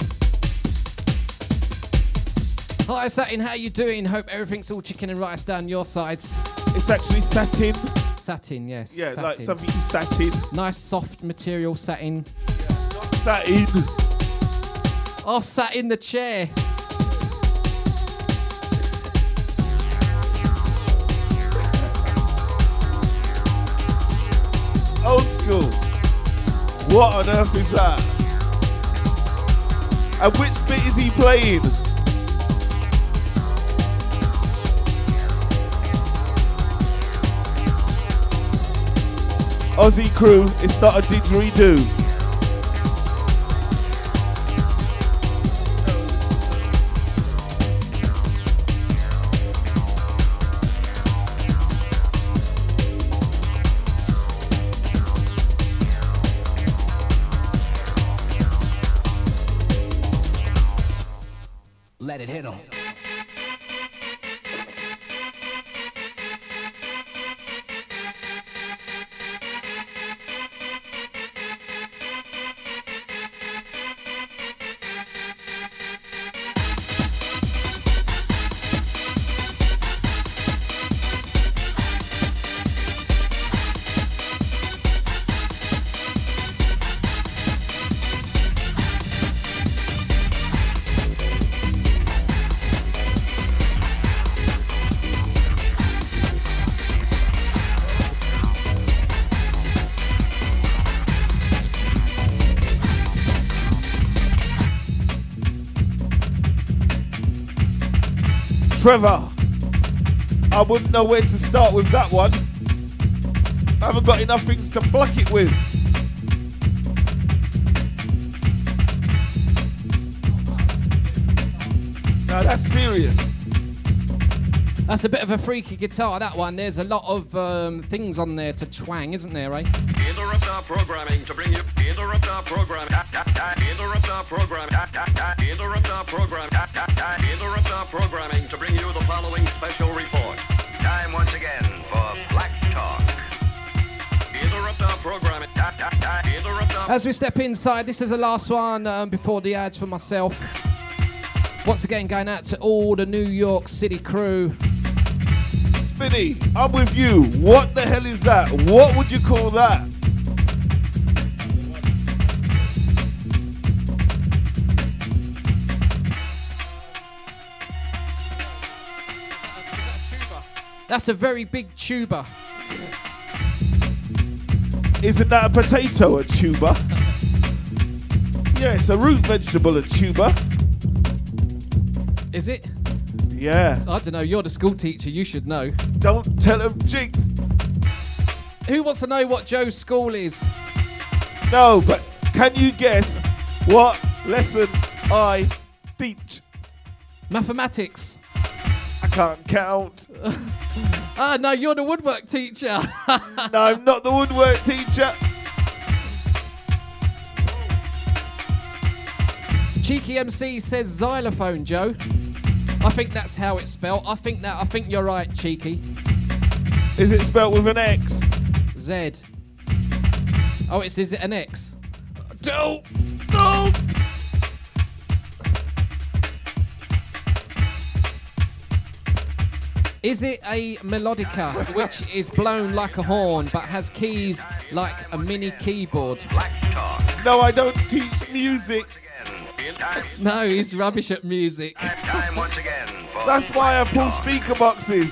Hi, Satin, how you doing? Hope everything's all chicken and rice down your sides. It's actually satin. Satin, yes. Yeah, satin. like something you sat in. Nice soft material satin. Satin. Oh, sat in the chair. Old school. What on earth is that? And which bit is he playing? Aussie crew, it's not a didgeridoo. Let it hit him. Trevor, I wouldn't know where to start with that one. I haven't got enough things to pluck it with. Now that's serious. That's a bit of a freaky guitar, that one. There's a lot of things on there to twang, isn't there, eh? Interrupt our programming to bring you. Interrupt our program. Interrupt our program. Interrupt our program. Interrupt our programming to bring you the following special report. Time once again for Black Talk. Interrupt our programming. Interrupt our. As we step inside, this is the last one before the ads for myself. Once again, going out to all the New York City crew. Spinny, I'm with you. What the hell is that? What would you call that? That's a very big tuba. Isn't that a potato, a tuber? Yeah, it's a root vegetable, a tuber. Is it? Yeah. I don't know, you're the school teacher, you should know. Don't tell him, Jinx. Who wants to know what Joe's school is? No, but can you guess what lesson I teach? Mathematics. I can't count. No, you're the woodwork teacher. No, I'm not the woodwork teacher. Cheeky MC says xylophone, Joe. I think that's how it's spelled. I think you're right, Cheeky. Is it spelled with an X? Z. Oh, is it an X? No! No! Is it a melodica, which is blown like a horn, but has keys like a mini keyboard? No, I don't teach music. No, he's rubbish at music. Time once again for That's why I pull speaker boxes.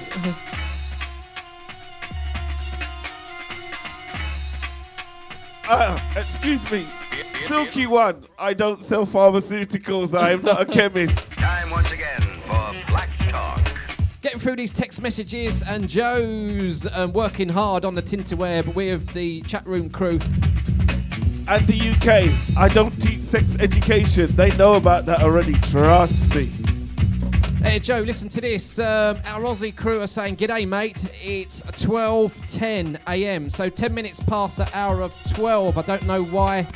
Excuse me. Silky One, I don't sell pharmaceuticals. I am not a chemist. Time once again for Black Talk. Getting through these text messages, and Joe's working hard on the Tinterweb with the chat room crew. And the UK, I don't teach sex education. They know about that already, trust me. Hey Joe, listen to this. Our Aussie crew are saying, "G'day, mate. It's 12:10 a.m. So 10 minutes past the hour of 12. I don't know why.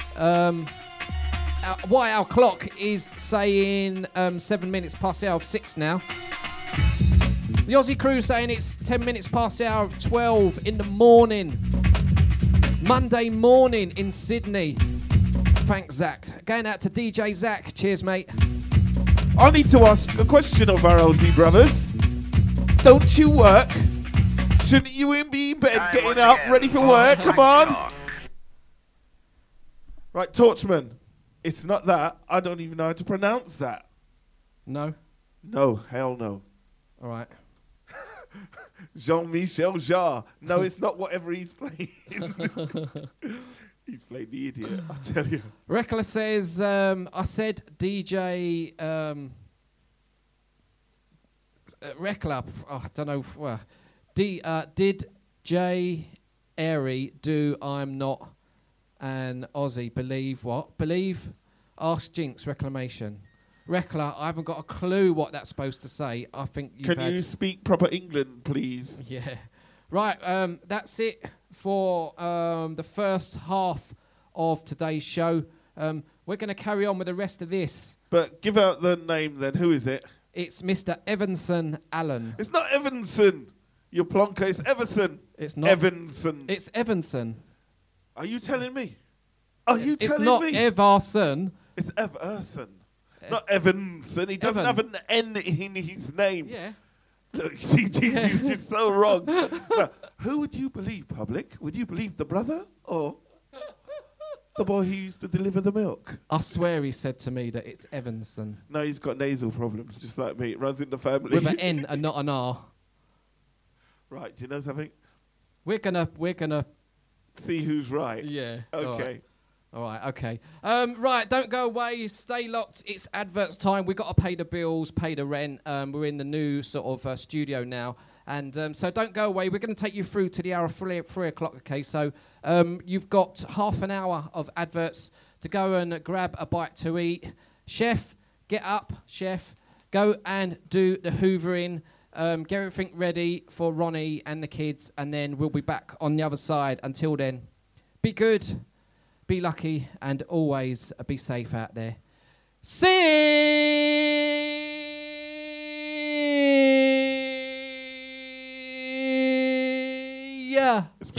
Why our clock is saying 7 minutes past the hour of 6 now. The Aussie crew saying it's 10 minutes past the hour of 12 in the morning. Monday morning in Sydney. Thanks, Zach. Going out to DJ Zach. Cheers, mate. I need to ask a question of our Aussie brothers. Don't you work? Shouldn't you be in bed Time getting once up, again ready for for work? Black Come on. Talk. Right, Torchman. It's not that. I don't even know how to pronounce that. No? No, hell no. All right. Jean-Michel Jarre. No, it's not whatever he's playing. He's playing the idiot, I tell you. Rekla says, I said DJ... Rekla, I don't know. Did J. Airy do I'm Not an Aussie? Believe what? Believe? Ask Jinx Reclamation. Rekla, I haven't got a clue what that's supposed to say. I think you've Can you speak proper England, please? Yeah. Right, that's it for the first half of today's show. We're going to carry on with the rest of this. But give out the name then. Who is it? It's Mr. Evanson Allen. It's not Evanson. You plonker. It's Everson. It's not. Evanson. It's Evanson. Are you telling me? Are you It's telling not me? Everson. It's Everson. Not Evanson. He doesn't have an N in his name. Yeah. Look, see, Jesus is just so wrong. Now, who would you believe, public? Would you believe the brother or the boy who used to deliver the milk? I swear he said to me that it's Evanson. No, he's got nasal problems, just like me. It runs in the family. With an N and not an R. Right, do you know something? We're gonna See who's right. Yeah. Okay. All right, okay. Right, don't go away. Stay locked. It's adverts time. We've got to pay the bills, pay the rent. We're in the new sort of studio now. And so don't go away. We're going to take you through to the hour of 3 o'clock, okay? So you've got half an hour of adverts to go and grab a bite to eat. Chef, get up, chef. Go and do the hoovering. Get everything ready for Ronnie and the kids. And then we'll be back on the other side. Until then, be good. Be lucky and always be safe out there. See ya.